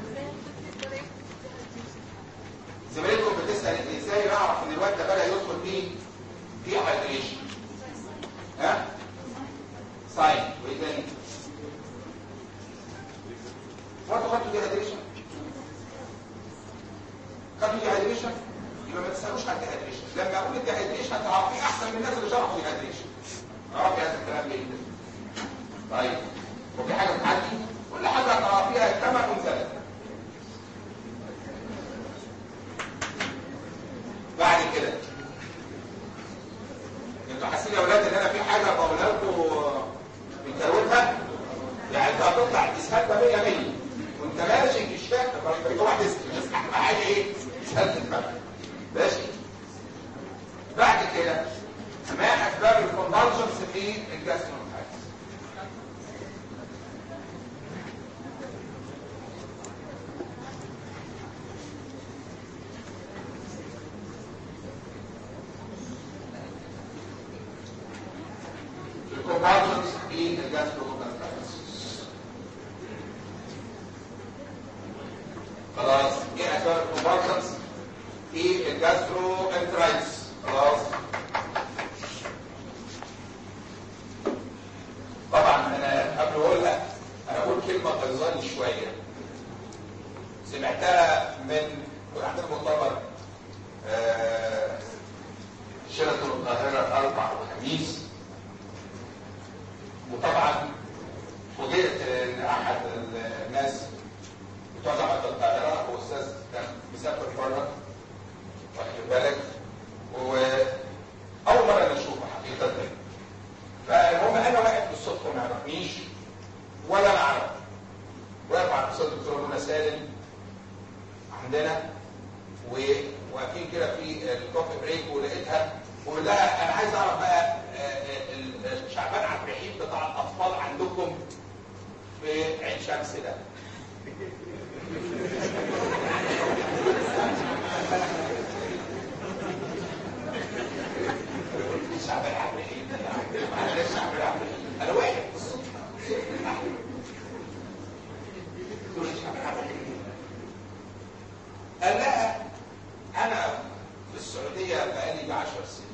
زميلتكم بتسال ازاي نعرف ان الواد ده بدا يدخل في هايدريشن؟ ها؟ ساين. وايه تاني؟ وانتوا خدتوا دي هايدريشن؟ خدتوا دي هايدريشن؟ يبقى ما تسالوش عن الديهايدريشن. لما اقول الديهايدريشن هتعرفيه احسن من الناس اللي شرحوا الديهايدريشن. تعرفي هذا الكلام ليه؟ طيب وفي حاجه بتعدي؟ كل حاجه هتعرفيها كما انزلت. بعد كده انتوا حاسين يا اولاد ان انا في حاجه بقولها لكم بتكروتها؟ يعني انت هتطلع تسهل 100 وانت ماشي مش فاكر طبعا تسهل احلى حاجه ايه؟ تسهل دماغك. ماشي. بعد كده ما اسباب الكونفالجنس في الجاستروانترايتس؟ الكونفالجنس في الجاستروانترايتس خلاص. ايه اسباب الكونفالجنس في الجاستروانترايتس؟ خلاص. طبعا انا قبل اقولها انا اقول كلمه غيظاني شويه سمعتها من كنا عندنا مؤتمر شيراتون القاهره الاربع وخميس، وطبعا فوجئت ان احد الناس بتوع جامعه القاهره هو استاذ كان مسافر بره واخد بالك، واول مره نشوفه حقيقه. فالمهم انا واقف بالصدفه ما يعرفنيش ولا انا اعرفه، واقف على الاستاذ الدكتور منى سالم عندنا وواقفين كده في الكوفي بريك، ولقيتها بقول لها انا عايز اعرف بقى شعبان عبد الرحيم بتاع الاطفال عندكم في عين شمس ده شعبان عبد الرحيم معلش شعبان عبد الرحيم انا واقف بالصدفه شعبان عبد الرحيم. قال لها انا في السعوديه بقالي 10 سنين،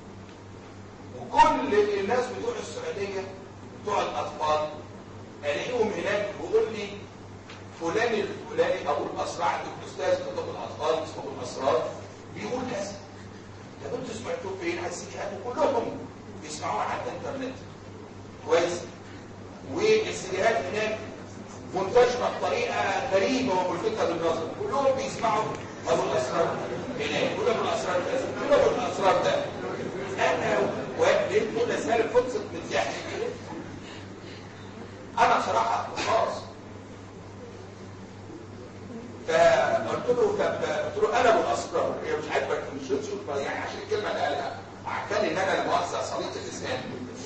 وكل الناس بتوع السعوديه بتوع الاطفال الاقيهم هناك بيقول لي فلان الفلاني ابو الاسرع عندك استاذ في طب الاطفال اسمه ابو الاسرار بيقول كذا. طب انتوا سمعتوه فين؟ على السيديهات، وكلهم بيسمعوها على الانترنت. كويس؟ والسيديهات هناك منتشره بطريقه غريبه وملفتة للنظر، كلهم بيسمعوا ابو الاسرار هناك، كل ابو الاسرار كذا، كل ابو الاسرار ده. انا وقفت كده سالب فرصه من الضحك. انا بصراحه خلاص فقلت له انا ابو الاسرار، هي مش عاجبك مش شوف يعني عشان الكلمه اللي قالها عجباني ان انا لا مؤاخذه صليت اللسان،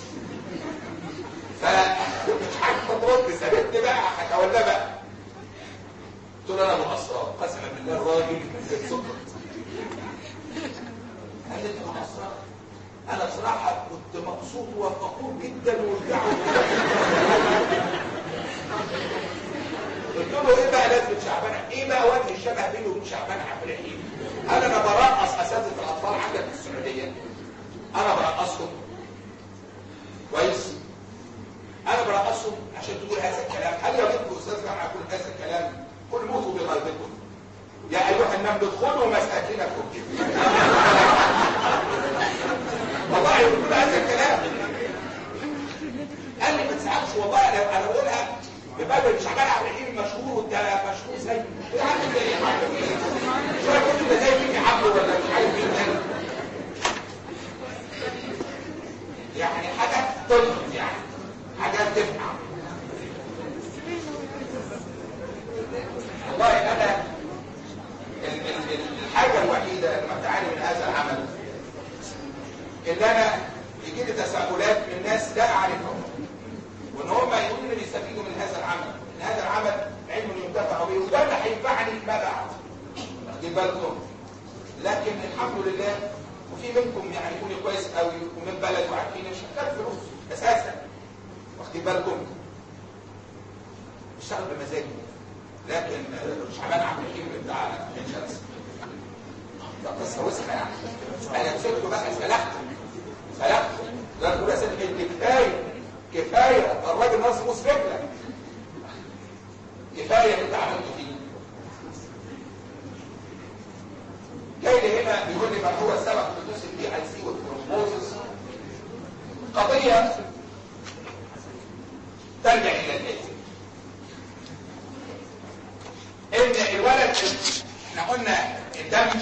فمش عارف ترد سابتني بقى هتولى بقى. قلت له انا ابو الاسرار، قسما بالله الراجل سكت. قال لي ابو الاسرار؟ انا بصراحه كنت مبسوط وفخور جدا ورجعت. قلت له ايه بقى لازمه شعبان؟ ايه بقى وجه الشبه بينه وبين شعبان عبد الرحيم؟ انا برقص اساتذه الاطفال عندك في السعوديه، انا برقصهم كويس؟ انا برقصهم عشان تقول هذا الكلام. هل يجب استاذ جامعه يقول هذا الكلام؟ قل موتوا بغيظكم يا ايها بتخونه ومسألتنا كده. والله يقول هذا الكلام. قال لي ما تزعلش والله انا بقولها بباب مش عمال عبد الرحيم المشهور وانت مشهور زي يا عم ده ايه شويه كنت ده زي فيك حبل ولا مش عارف مين تاني يعني حاجات تلفت يعني حاجات تفهم. والله انا الحاجه الوحيده لما بتعاني من هذا العمل ان انا يجي لي تساؤلات من ناس لا اعرفهم وان هم يقولوا لي بيستفيدوا من هذا العمل، ان هذا العمل علم ينتفع به وده اللي هينفعني فيما بعد. واخدين بالكم؟ لكن الحمد لله وفي منكم يعني يقول لي كويس قوي ومن بلد وعارفين مش محتاج فلوس اساسا. واخدين بالكم؟ بشتغل بمزاجي لكن مش عمال عبد الرحيم بتاع عين شمس. ده قصه وسخه يعني. انا مسكته بقى سلخته لا تقول يا سيدي كفايه الراجل ناس مسلم كفايه اللي انت عملته فيه. جاي لي هنا بيقول لي ما هو سبب حدوث البي اي سي والثرومبوزس. قضيه ترجع الى الاتي ان الولد احنا قلنا الدم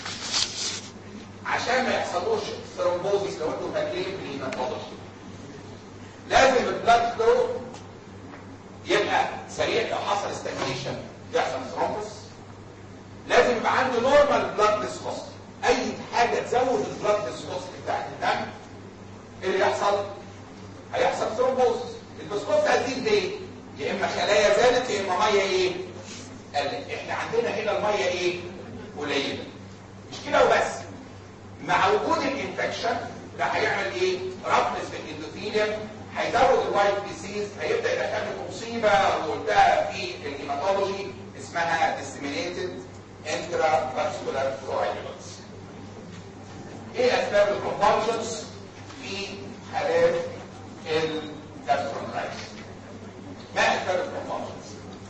عشان ما يحصلوش ثرومبوزس لو انتم فاكرين في الهيماتولوجي لازم البلاد فلو يبقى سريع. لو حصل ستاجنيشن يحصل ثرومبوس. لازم يبقى عنده نورمال بلاد فيسكوستي. اي حاجه تزود البلاد فيسكوستي بتاعت الدم اللي يحصل هيحصل ثرومبوزس. الفيسكوستي هتزيد ليه؟ يا اما خلايا زادت يا اما ميه ايه؟ قلت. احنا عندنا هنا الميه ايه؟ قليله. مش كده وبس، مع وجود الانفكشن ده هيعمل ايه؟ رفنس في الاندوثيليوم، هيزود الوايت ديسيز، هيبدا يدخل لكم مصيبه وقلتها في الهيماتولوجي اسمها disseminated intravascular coagulants. ايه اسباب الكونفالجنس في حالات الجاسترونترايتس؟ ما اسباب الكونفالجنس؟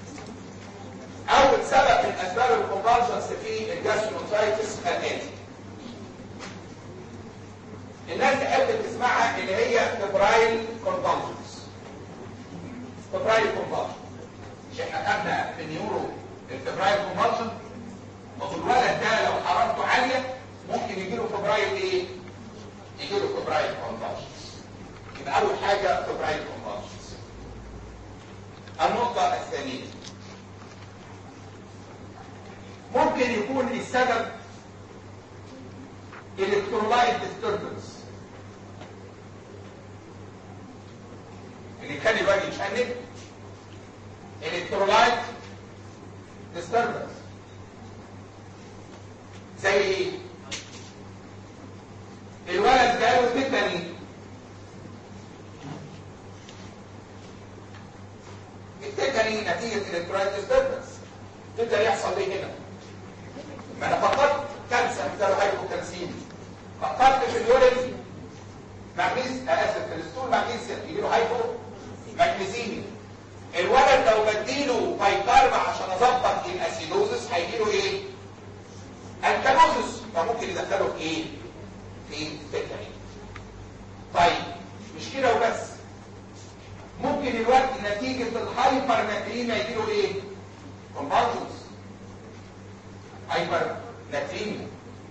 اول سبب من اسباب الكونفالجنس في الجاسترونترايتس الاتي. الناس تحب تسمعها اللي هي فبرايل كونفالجنس. فبرايل كونفالجنس مش احنا خدنا في النيورو الفبرايل كونفالجنس؟ طب الولد ده لو حرارته عاليه ممكن يجي له فبرايل ايه؟ يجي له فبرايل كونفالجنس. يبقى اول حاجه فبرايل كونفالجنس. النقطه الثانيه ممكن يكون السبب الكترولايت ديستربنس اللي كان الراجل يتشنج. الكترولايت ديستربنس زي ايه؟ الولد جاله تيتاني. التيتاني نتيجه الكترولايت ديستربنس. تبدا يحصل ايه هنا؟ ما انا فقدت كالسيوم ده هايبوكالسيميا، فقدت في اليورين مغنيسيوم في الستول مغنيسيوم يجي له هايبو مغنيسيميا. الولد لو بديله بايكارب عشان اظبط الاسيدوزس هيجي له ايه؟ الكالوزس، فممكن يدخله في ايه؟ في التيتاني. طيب مش كده وبس، ممكن الولد نتيجه الهايبر ناتريميا يجي له ايه؟ كونفالجنس. هايبر ناتريميا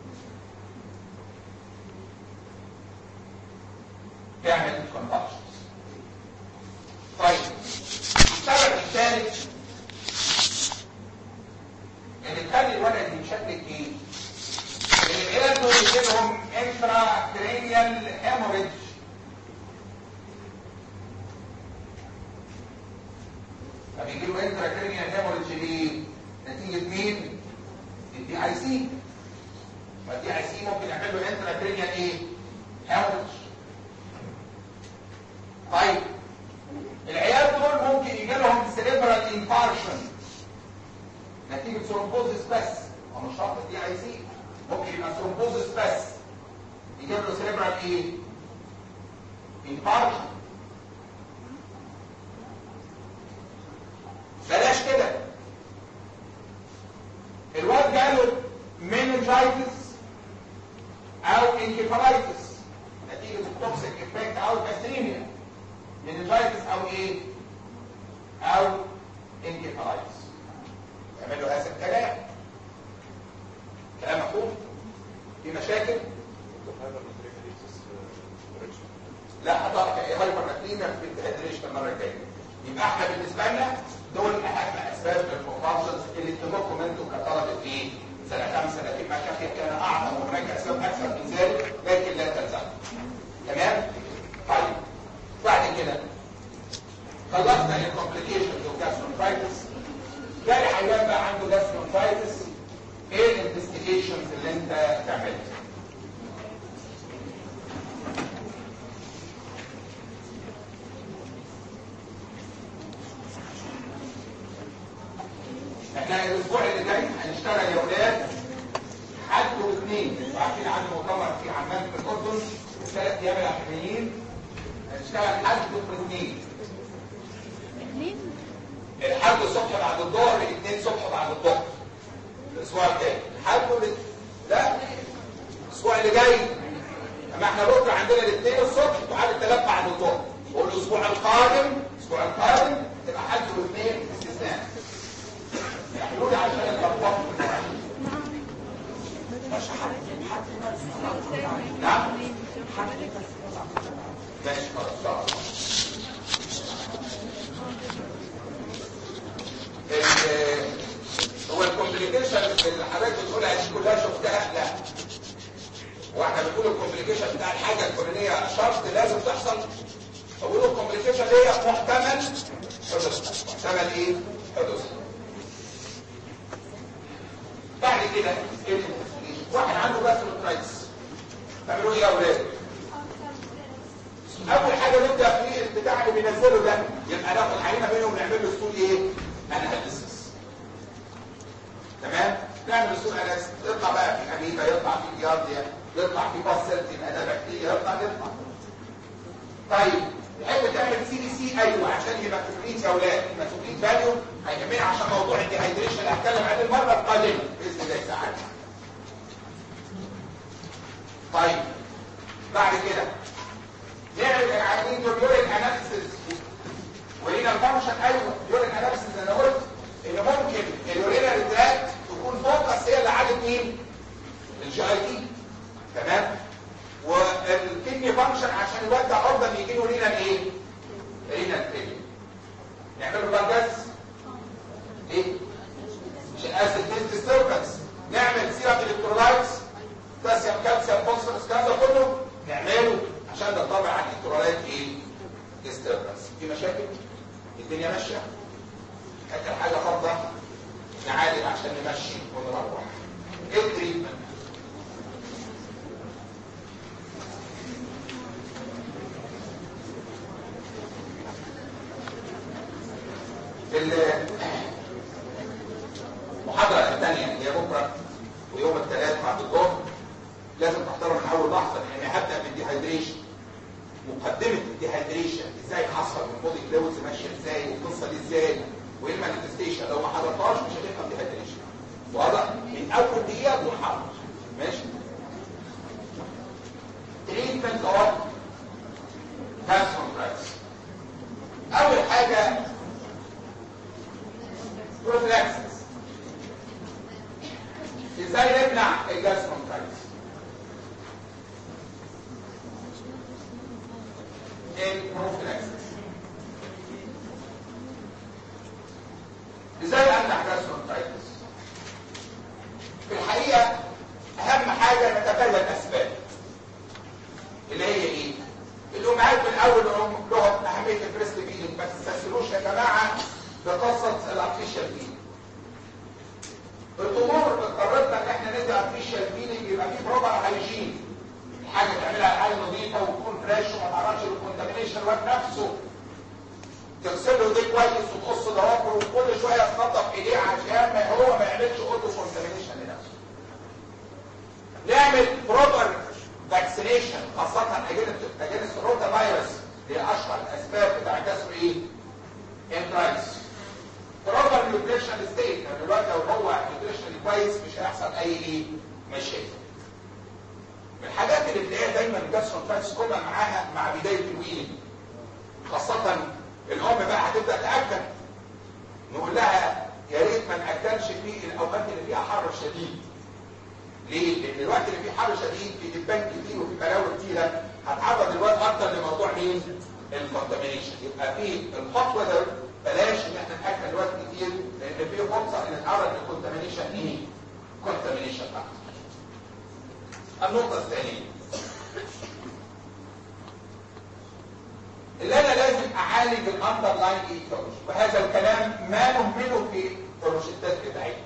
تعمل كونفالجنس. طيب السبب الثالث اللي تخلي الولد يتشكك ايه؟ العيال دول يجي لهم انترا كرينيال هيموريدج. فبيجي له انترا كرينيال هيموريدج ليه؟ نتيجه مين؟ الدي اي سي. فالدي اي سي ممكن يعمل له انترا كرينيال ايه؟ هيموريدج. طيب العيال دول ممكن يجي لهم سيريبرال انفاركشن نتيجه ثرومبوزس بس، هو مش شرط الدي اي سي، ممكن يبقى ثرومبوزس بس يجيب له سيريبرال ايه؟ انفاركشن. بلاش كده، الواد جاله مننجايتس او انكيفالايتس نتيجه التوكسيك افكت او البكتيريا. مننجايتس او ايه؟ او انكيفالايتس. يعملوا هذا الكلام. كلام مفهوم؟ في مشاكل؟ لا هتعرف ايه هايبر ناتريميا في الديهايدريشن المره الجايه. يبقى احنا بالنسبه لنا دول اهم اسباب للكونفرجنس اللي تهمكم انتم كطلبه ايه؟ سنه 5 لكن ما كان اعظم وهناك اسباب اكثر من ذلك لكن لا تلزم. تمام؟ طيب بعد كده خلصنا الكومبليكيشنز اوف جاسترونترايتس. تاني حيوان بقى عنده جاسترونترايتس ايه الانفستيجيشنز اللي انت تعملها؟ احنا الاسبوع اللي جاي هنشتغل يا اولاد حد واثنين. انتوا عارفين عندي مؤتمر في عمان في الاردن الثلاث ايام الاخرين هنشتغل حد واثنين. الحد الصبح بعد الظهر، الاثنين صبح بعد الظهر. الاسبوع الجاي حد لا الاسبوع اللي جاي. اما احنا بكره عندنا الاثنين الصبح وعلى الثلاث بعد الظهر. والاسبوع القادم تبقى حد واثنين استثناء. يحلولي عشان الارقام مش نعم ماشي خلاص. هو الكومبليكيشن اللي حضرتك بتقولها دي كلها شفتها؟ لا. واحنا بنقول الكومبليكيشن بتاع الحاجه الفلانيه شرط لازم تحصل. بقول الكومبليكيشن دي محتمل حدوث. محتمل ايه؟ حدوث. بعد كده واحد عنده جاسترونترايتس تعملوا ايه يا اولاد؟ اول حاجه نبدا في البتاع اللي بينزله ده، يبقى ناخد عينه منهم ونعمل له ستول ايه؟ اناليسيس. تمام؟ نعمل ستول اناليسيس يطلع بقى في اميبا، يطلع في جيارديا، يطلع في باسلت، يبقى ده بكتيريا، يطلع. طيب تحب تعمل CBC؟ ايوه عشان يبقى كومبليت يا اولاد. يبقى كومبليت فاليو هيهمنا عشان موضوع الديهايدريشن اللي هتكلم عنه المره القادمه باذن الله تعالى. طيب بعد كده نعمل عايزين يورين اناليسيس ولينا الفانكشن. ايوه يورين اناليسيس انا قلت ان ممكن اليورينال تراكت تكون فوكس هي اللي عادت مين؟ الجي اي تي. تمام؟ والكدني فانكشن عشان يودع اوردر يجي له رينال ايه؟ رينال تريل. نعمل له بانجاز ايه؟ مش اسيد ديستربنس. نعمل سيرم الكترولايتس كالسيوم كالسيوم فوسفورس كذا كله نعمله عشان ده طابع على الالكترولايت ايه؟ ديستربنس. في مشاكل؟ الدنيا ماشيه؟ اخر حاجه فضه نعالج عشان نمشي ونروح. ايه التريتمنت؟ المحاضرة الثانية هي بكرة ويوم الثلاث بعد الظهر لازم تحضرها من أول لحظة، لأن هبدأ بالديهايدريشن. مقدمة الديهايدريشن ازاي حصل والبودي فلويدز ماشية ازاي والقصة دي ازاي وايه المانيفستيشن. لو ما حضرتهاش مش هتفهم ديهايدريشن. واضح؟ من أول دقيقة تكون حاضر. ماشي؟ تريتمنت أوف جاسترونترايتس. أول حاجة بروفلاكسس. ازاي نمنع الجاسترونترايتس؟ البروفلاكسس. ازاي امنع جاسترونترايتس؟ في الحقيقه اهم حاجه نتبين الاسباب اللي هي ايه؟ الامهات من اول لهم اهميه البريست فيدنج. ما تستسهلوش يا جماعه بقصه الارتفيشال فيدنج. الامور اضطرتنا ان احنا ندي ارتفيشال فيدنج يبقى فيه بروبر هايجين. الحاجه تعملها حاجه نظيفه وتكون فريش وما تعرضش للكونتامينيشن الواد نفسه. تغسل له ايديه كويس وتقص ضوافره وكل شويه تنظف ايديه عشان هو ما يعملش اوتو كونتامينيشن لنفسه. نعمل بروبر فاكسينيشن خاصه اجينست الروتا فيروس اللي اشهر الاسباب بتاع كسر ايه؟ انترايتس. بروبر نيوتريشن ستيت، لان الواد لو هو نيوتريشن كويس مش هيحصل اي ايه؟ مشاكل. من الحاجات اللي بتلاقيها دايما الجاسترونترايتس كوما معاها مع بدايه الويلنج، خاصه الام بقى هتبدا تاكل، نقول لها يا ريت ما ناكلش في الاوقات اللي فيها حر شديد. ليه؟ لان الوقت اللي فيه حر شديد في دبان كتير وفي بلاوي كتيره هتعرض الواد اكتر لموضوع مين؟ الكونتامينيشن. يبقى في الهوت ويذر بلاش ان احنا ناكل الواد كتير، لان في فرصه ان نتعرض للكونتامينيشن ايه؟ كونتامينيشن اكتر. النقطه الثانيه اللي انا لازم اعالج الاندرلاين ايتيولوجي، وهذا الكلام ما نهمله في الروشتات بتاعتنا.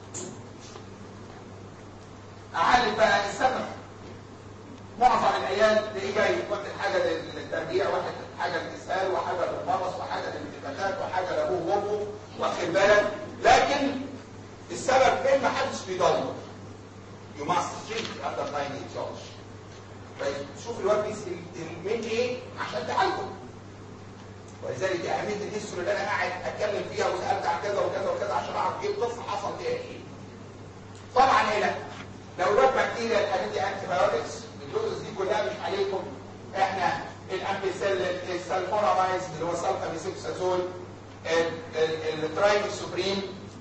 اعالج بقى السبب. معظم العيال تلاقيه جاي واخد حاجه للتربيع، واحد حاجه للاسهال، وحاجه للمرض، وحاجه للانتفاخات، وحاجه لابوه وامه، واخد بالك؟ لكن السبب فين؟ ما حدش بيدور. You must treat the underlying etiology. شوف الواد بيسال من ايه عشان تعالجه. ولذلك دي اهميه الهيستوري اللي انا قاعد اتكلم فيها وسالت عن كذا وكذا وكذا عشان اعرف ايه القصه حصل فيها ايه. طبعا هنا لو الواد بكتيريا الحاجات دي انتي بايوتكس، الدوز دي كلها مش عليكم. احنا الامبيسيلين، السلفونامايد اللي هو سلفاميثوكسازول، الترايميثوبرين،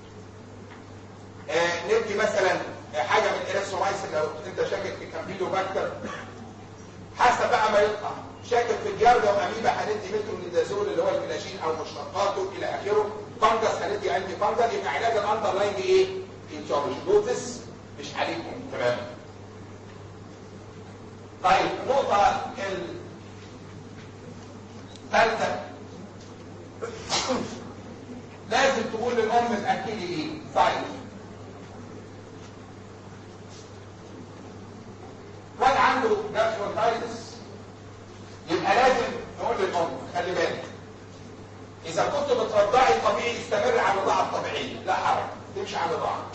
ندي مثلا حاجه من الاريثرومايسين لو انت شاكك في كامبيلوباكتر، حسب بقى ما يطلع. شاكك في الجارديا واميبا هندي مترونيدازول اللي هو الفلاجين او مشتقاته الى اخره. فانجس هندي انتي فانجل. يبقى علاج الاندرلاينج ايه؟ ايتيولوجي. دوزس مش عليكم تماما. طيب النقطه الثالثه لازم تقول للام تاكلي ايه؟ طيب واد عنده جاسترونترايتس يبقى لازم نقول للام خلي بالك، اذا كنت بترضعي طبيعي استمر على الرضاعه الطبيعيه لا حرج، تمشي على الرضاعه.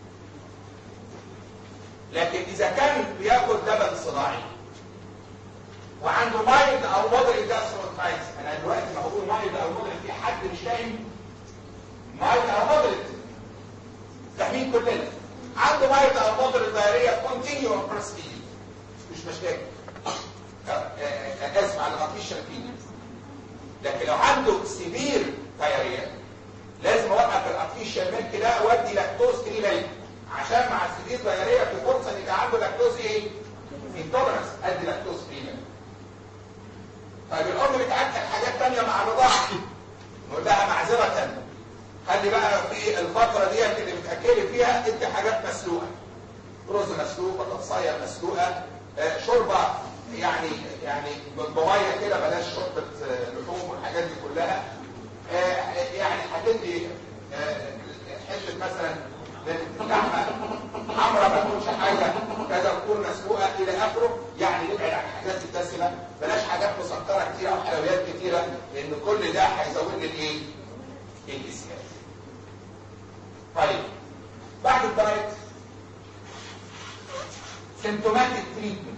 لكن اذا كان بياخد لبن صناعي وعنده مايلد او مودريت جاسترونترايتس، انا دلوقتي ما بقول مايلد او مودريت في حد مش فاهم مايلد او مودريت، فاهمين كلنا. عنده مايلد او مودريت دايريا كونتينيو بريستيج مش مشاكل، اسف على ما فيش شايفين. لكن لو عنده سيفير دايريا لازم اوقف الارتفيشال ميلك ده وادي لاكتوز فري ميلك، عشان مع السيفير دايريا في فرصه ان يبقى عنده لاكتوز ايه؟ انتولرنس، ادي لاكتوز فري ميلك. طيب الام بتاكل حاجات ثانيه مع الرضاعه، نقول لها معذره خلي بقى في الفتره ديت اللي بتاكلي فيها ادي حاجات مسلوقه، رز مسلوق، بطاطسايه مسلوقه، شوربه يعني بميه كده، بلاش شوربه لحوم والحاجات دي كلها. يعني هتدي حته مثلا لحمه حمراء ما تكونش حاجه كذا، تكون مسلوقه الى اخره. يعني نبعد عن الحاجات الدسمه، بلاش حاجات مسكره كتيره او حلويات كتيره، لان كل ده هيزود لي الايه؟ الاسهال. طيب بعد الدايت سيمتوماتيك تريتمنت.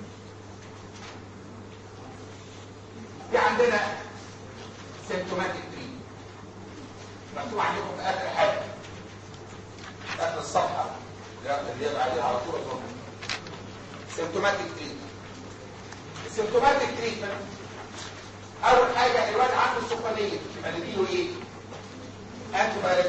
في عندنا سيمتوماتيك تريتمنت مكتوب عليكم في اخر حاجه، اخر الصفحه اللي يبقى عليها على طول الجمله. سيمتوماتيك تريتمنت. السيمتوماتيك تريتمنت اول حاجه الواد عنده سخونيه، هنديله ايه؟ انتي بايوتيك.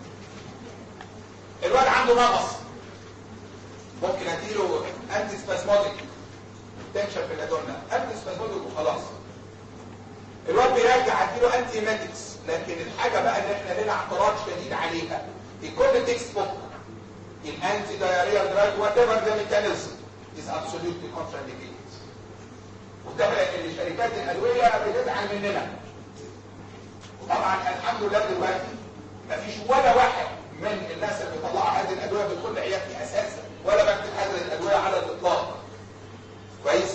الواد عنده نقص، ممكن اديله انتي سباسموديك تنشن في الادونا، انتي سباسموديك وخلاص. الواد بيرجع اديله انتي ماتكس. لكن الحاجه بقى اللي احنا لنا اعتراض شديد عليها في كل تكست بوك، الانتي دايريال دراج وات ايفر ذا ميكانيزم از ابسوليوتلي كونترانديكيتد. وده اللي شركات الادويه بتزعل مننا. وطبعا الحمد لله دلوقتي مفيش ولا واحد من الناس اللي بيطلعوا هذه الادويه بيدخل عيادتي اساسا، ولا بكتب هذه الادويه على الاطلاق. كويس؟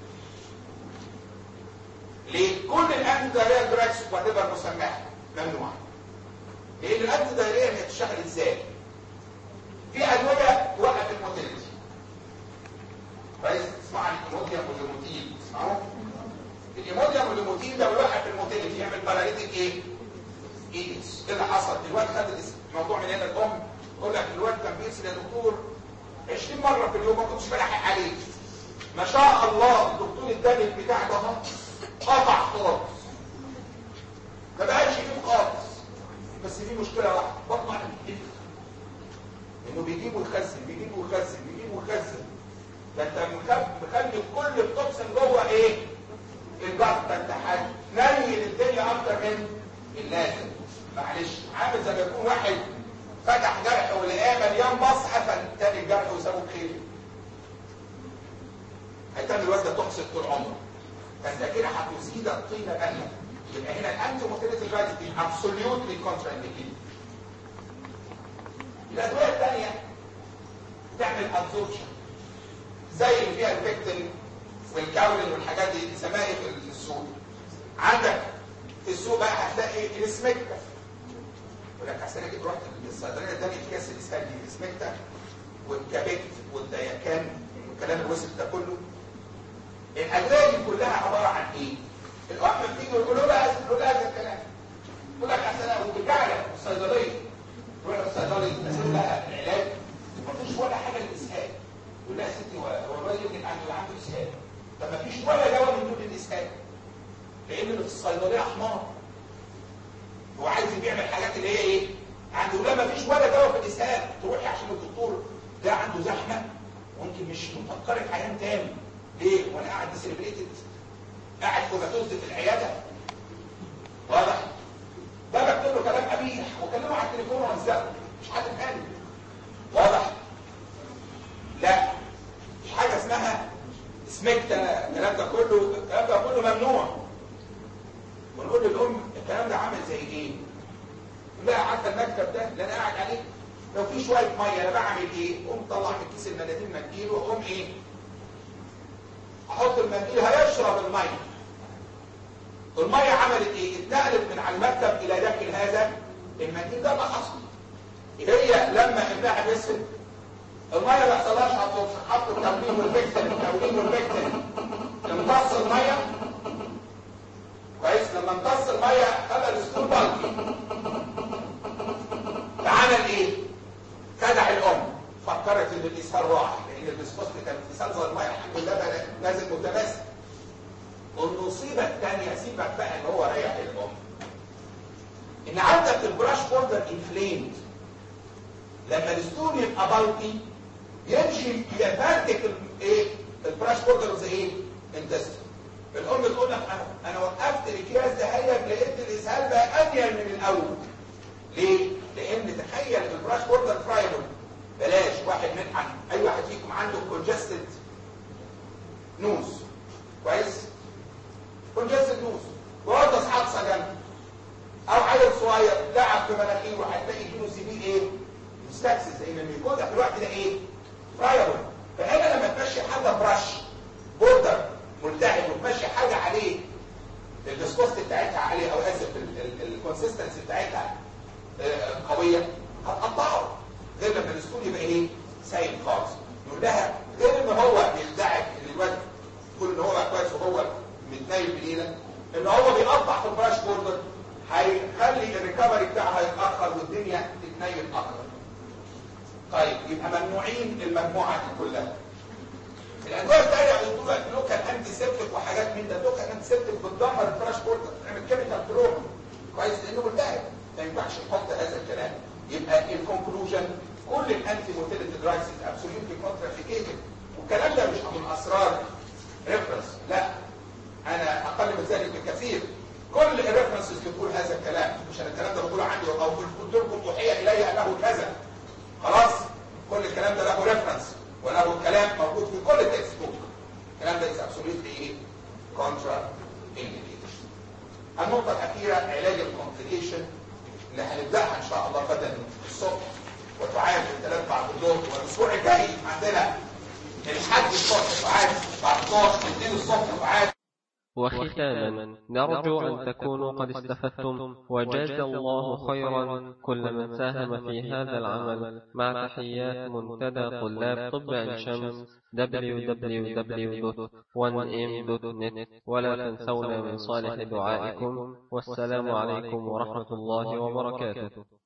ليه؟ كل الانتي دايريال دراجز وات ايفر مسماها ممنوع. لان الانتي دايريال هي بتشتغل ازاي؟ في ادويه توقف الموتيليتي. كويس؟ تسمعوا عن الايموديوم والليموتين، تسمعوا؟ الايموديوم والليموتين ده بيوقف الموتيليتي، يعمل باراليتيك ايه؟ ايديس. ايه اللي حصل؟ الواد خد الموضوع من هنا الام تقول لك الواد كان بيرسل يا دكتور 20 مرة في اليوم ما كنتش بلاحق عليه. ما شاء الله الدكتور اداني البتاع ده قطع خالص، ما بقاش يجيب خالص. بس في مشكلة واحدة، بطنه على الكتف، انه بيجيب ويخزن بيجيب ويخزن بيجيب ويخزن. ده انت مخلي كل التوكسين جوه ايه؟ الجلد. ده انت هتنيل الدنيا اكتر من اللازم. معلش، عامل زي ما يكون واحد فتح جرح ولقاه مليان مصحة فانتهي الجرح وسابه بخير. هيتعمل الواد ده تحصل طول عمره. فانت كده هتزيد الطينه بقى. يبقى هنا الانتي موتيليتي دراجز دي ابسوليوتلي كونترا انديكيتد. الادويه الثانيه تعمل ابزوربشن زي اللي فيها الفيكتين والكاولين والحاجات دي بنسميها ايه في السوق؟ عندك في السوق بقى هتلاقي الاسمكتا. يقول لك احسن كده رحت للصيدليه اداني اكياس الاسهال دي الاسمكتا والكابيت والدياكان والكلام الوسط ده كله. الادويه دي كلها عباره عن ايه؟ الواحد بتيجي ويقول له لا هذا الكلام. يقول لك احسن وبترجع لك الصيدليه تروح للصيدلي تنزل لها العلاج مفيش ولا حاجه للاسهال. يقول لها يا ستي هو الواد ابنك عنده اسهال. طب مفيش ولا دواء من دول الاسهال. لان اللي في الصيدليه حمار. هو عايز بيعمل حاجات اللي هي ايه؟ عنده لا مفيش ولا دواء في الاسهال. تروحي عشان الدكتور ده عنده زحمه ممكن مش مفكرك عيان تاني. ليه؟ وانا قاعد ديسريبريتد قاعد كوماتوز في العياده. واضح؟ ده بكتب له كلام قبيح وكلمه على التليفون وهزقه مش حد تاني. واضح؟ لا مش حاجه اسمها اسمكتا. الكلام ده كله ممنوع. ونقول للام الكلام ده عامل زي ايه؟ لا عارفه المكتب ده اللي انا قاعد عليه لو في شويه ميه انا بعمل ايه؟ قوم طلع من كيس المناديل منديل واقوم ايه؟ احط المنديل هيشرب الميه. الميه عملت ايه؟ اتنقلت من على المكتب الى داخل هذا المنديل. ده اللي حصل. هي لما ابنها بيسفل الميه ما يحصلهاش حطوا التولين والبكتين امتص الميه كويس. لما امتص الميه خلى الاسطول بلقي فعمل ايه؟ خدع الام فكرت ان الاسهال راح لان البسفوست كان في سلسله الميه الحمد لله بقى نازل متماسك. والمصيبه الثانيه سيبك بقى ان هو ريح الام ان عندك البراش بوردر انفليمد. لما الاسطول يبقى بلقي يمشي يفرتك ايه؟ البراش بوردر زي ايه؟ انتستين. الام تقول لك انا وقفت الاكياس ده هي لقيت الاسهال بقى انيل من الاول. ليه؟ لان تخيل البراش بوردر فرايبل بلاش واحد من اي واحد فيكم عنده كونجستد نوز كويس؟ كونجستد نوز وقعد حادثه جنبه او عيل صغير لعب في مناخيره هتلاقي يجيله سي بي ايه؟ مستكسس لان الميكوزا في الوقت ده ايه؟ فرايبل. فهنا لما تمشي حاجه براش بوردر ملتهب وتمشي حاجه عليه الفيسكوست بتاعتها عاليه او اسف الكونسستنسي بتاعتها قويه هتقطعه. غير لما الاسطول يبقى ايه؟ سايب خالص. يقول لها غير ان هو بيخدعك ان الواد كل ان هو بقى كويس وهو متنايل بليله ان هو بيقطع في البراش بوردر هيخلي الريكفري بتاعها يتاخر والدنيا تتنيل اكتر. طيب يبقى ممنوعين المجموعه دي كلها. الادويه الثانيه بيقولوا لك لوكال انتي سيبتيك وحاجات من ده. لوكال انتي سيبتيك بتدمر البراش بوردر تعمل كيميكال تروما كويس لانه ملتهب ما ينفعش نحط هذا الكلام. يبقى الكونكلوجن كل الانتي موتيليتي دراجز ابسوليوتلي كونترا انديكيتد. والكلام ده مش من اسرار ريفرنس لا انا اقل من ذلك بكثير. كل الريفرنسز بتقول هذا الكلام مش انا الكلام ده بقوله عندي او قلت لكم اوحي الي انه كذا خلاص. كل الكلام ده له ريفرنس وله كلام موجود في كل التكست بوك. الكلام ده is absolutely contra indicated. النقطة الأخيرة علاج الكومبليكيشن اللي هنبدأها إن شاء الله غدا الصبح وتعاد الثلاث بعد الظهر. والأسبوع الجاي عندنا الحد الصبح تعاد بعد الظهر 2 الصبح تعاد. وختاما نرجو أن تكونوا قد استفدتم وجزى الله خيرا كل من ساهم في هذا العمل مع تحيات منتدى طلاب طب عين شمس www.1m.net. ولا تنسونا من صالح دعائكم والسلام عليكم ورحمة الله وبركاته.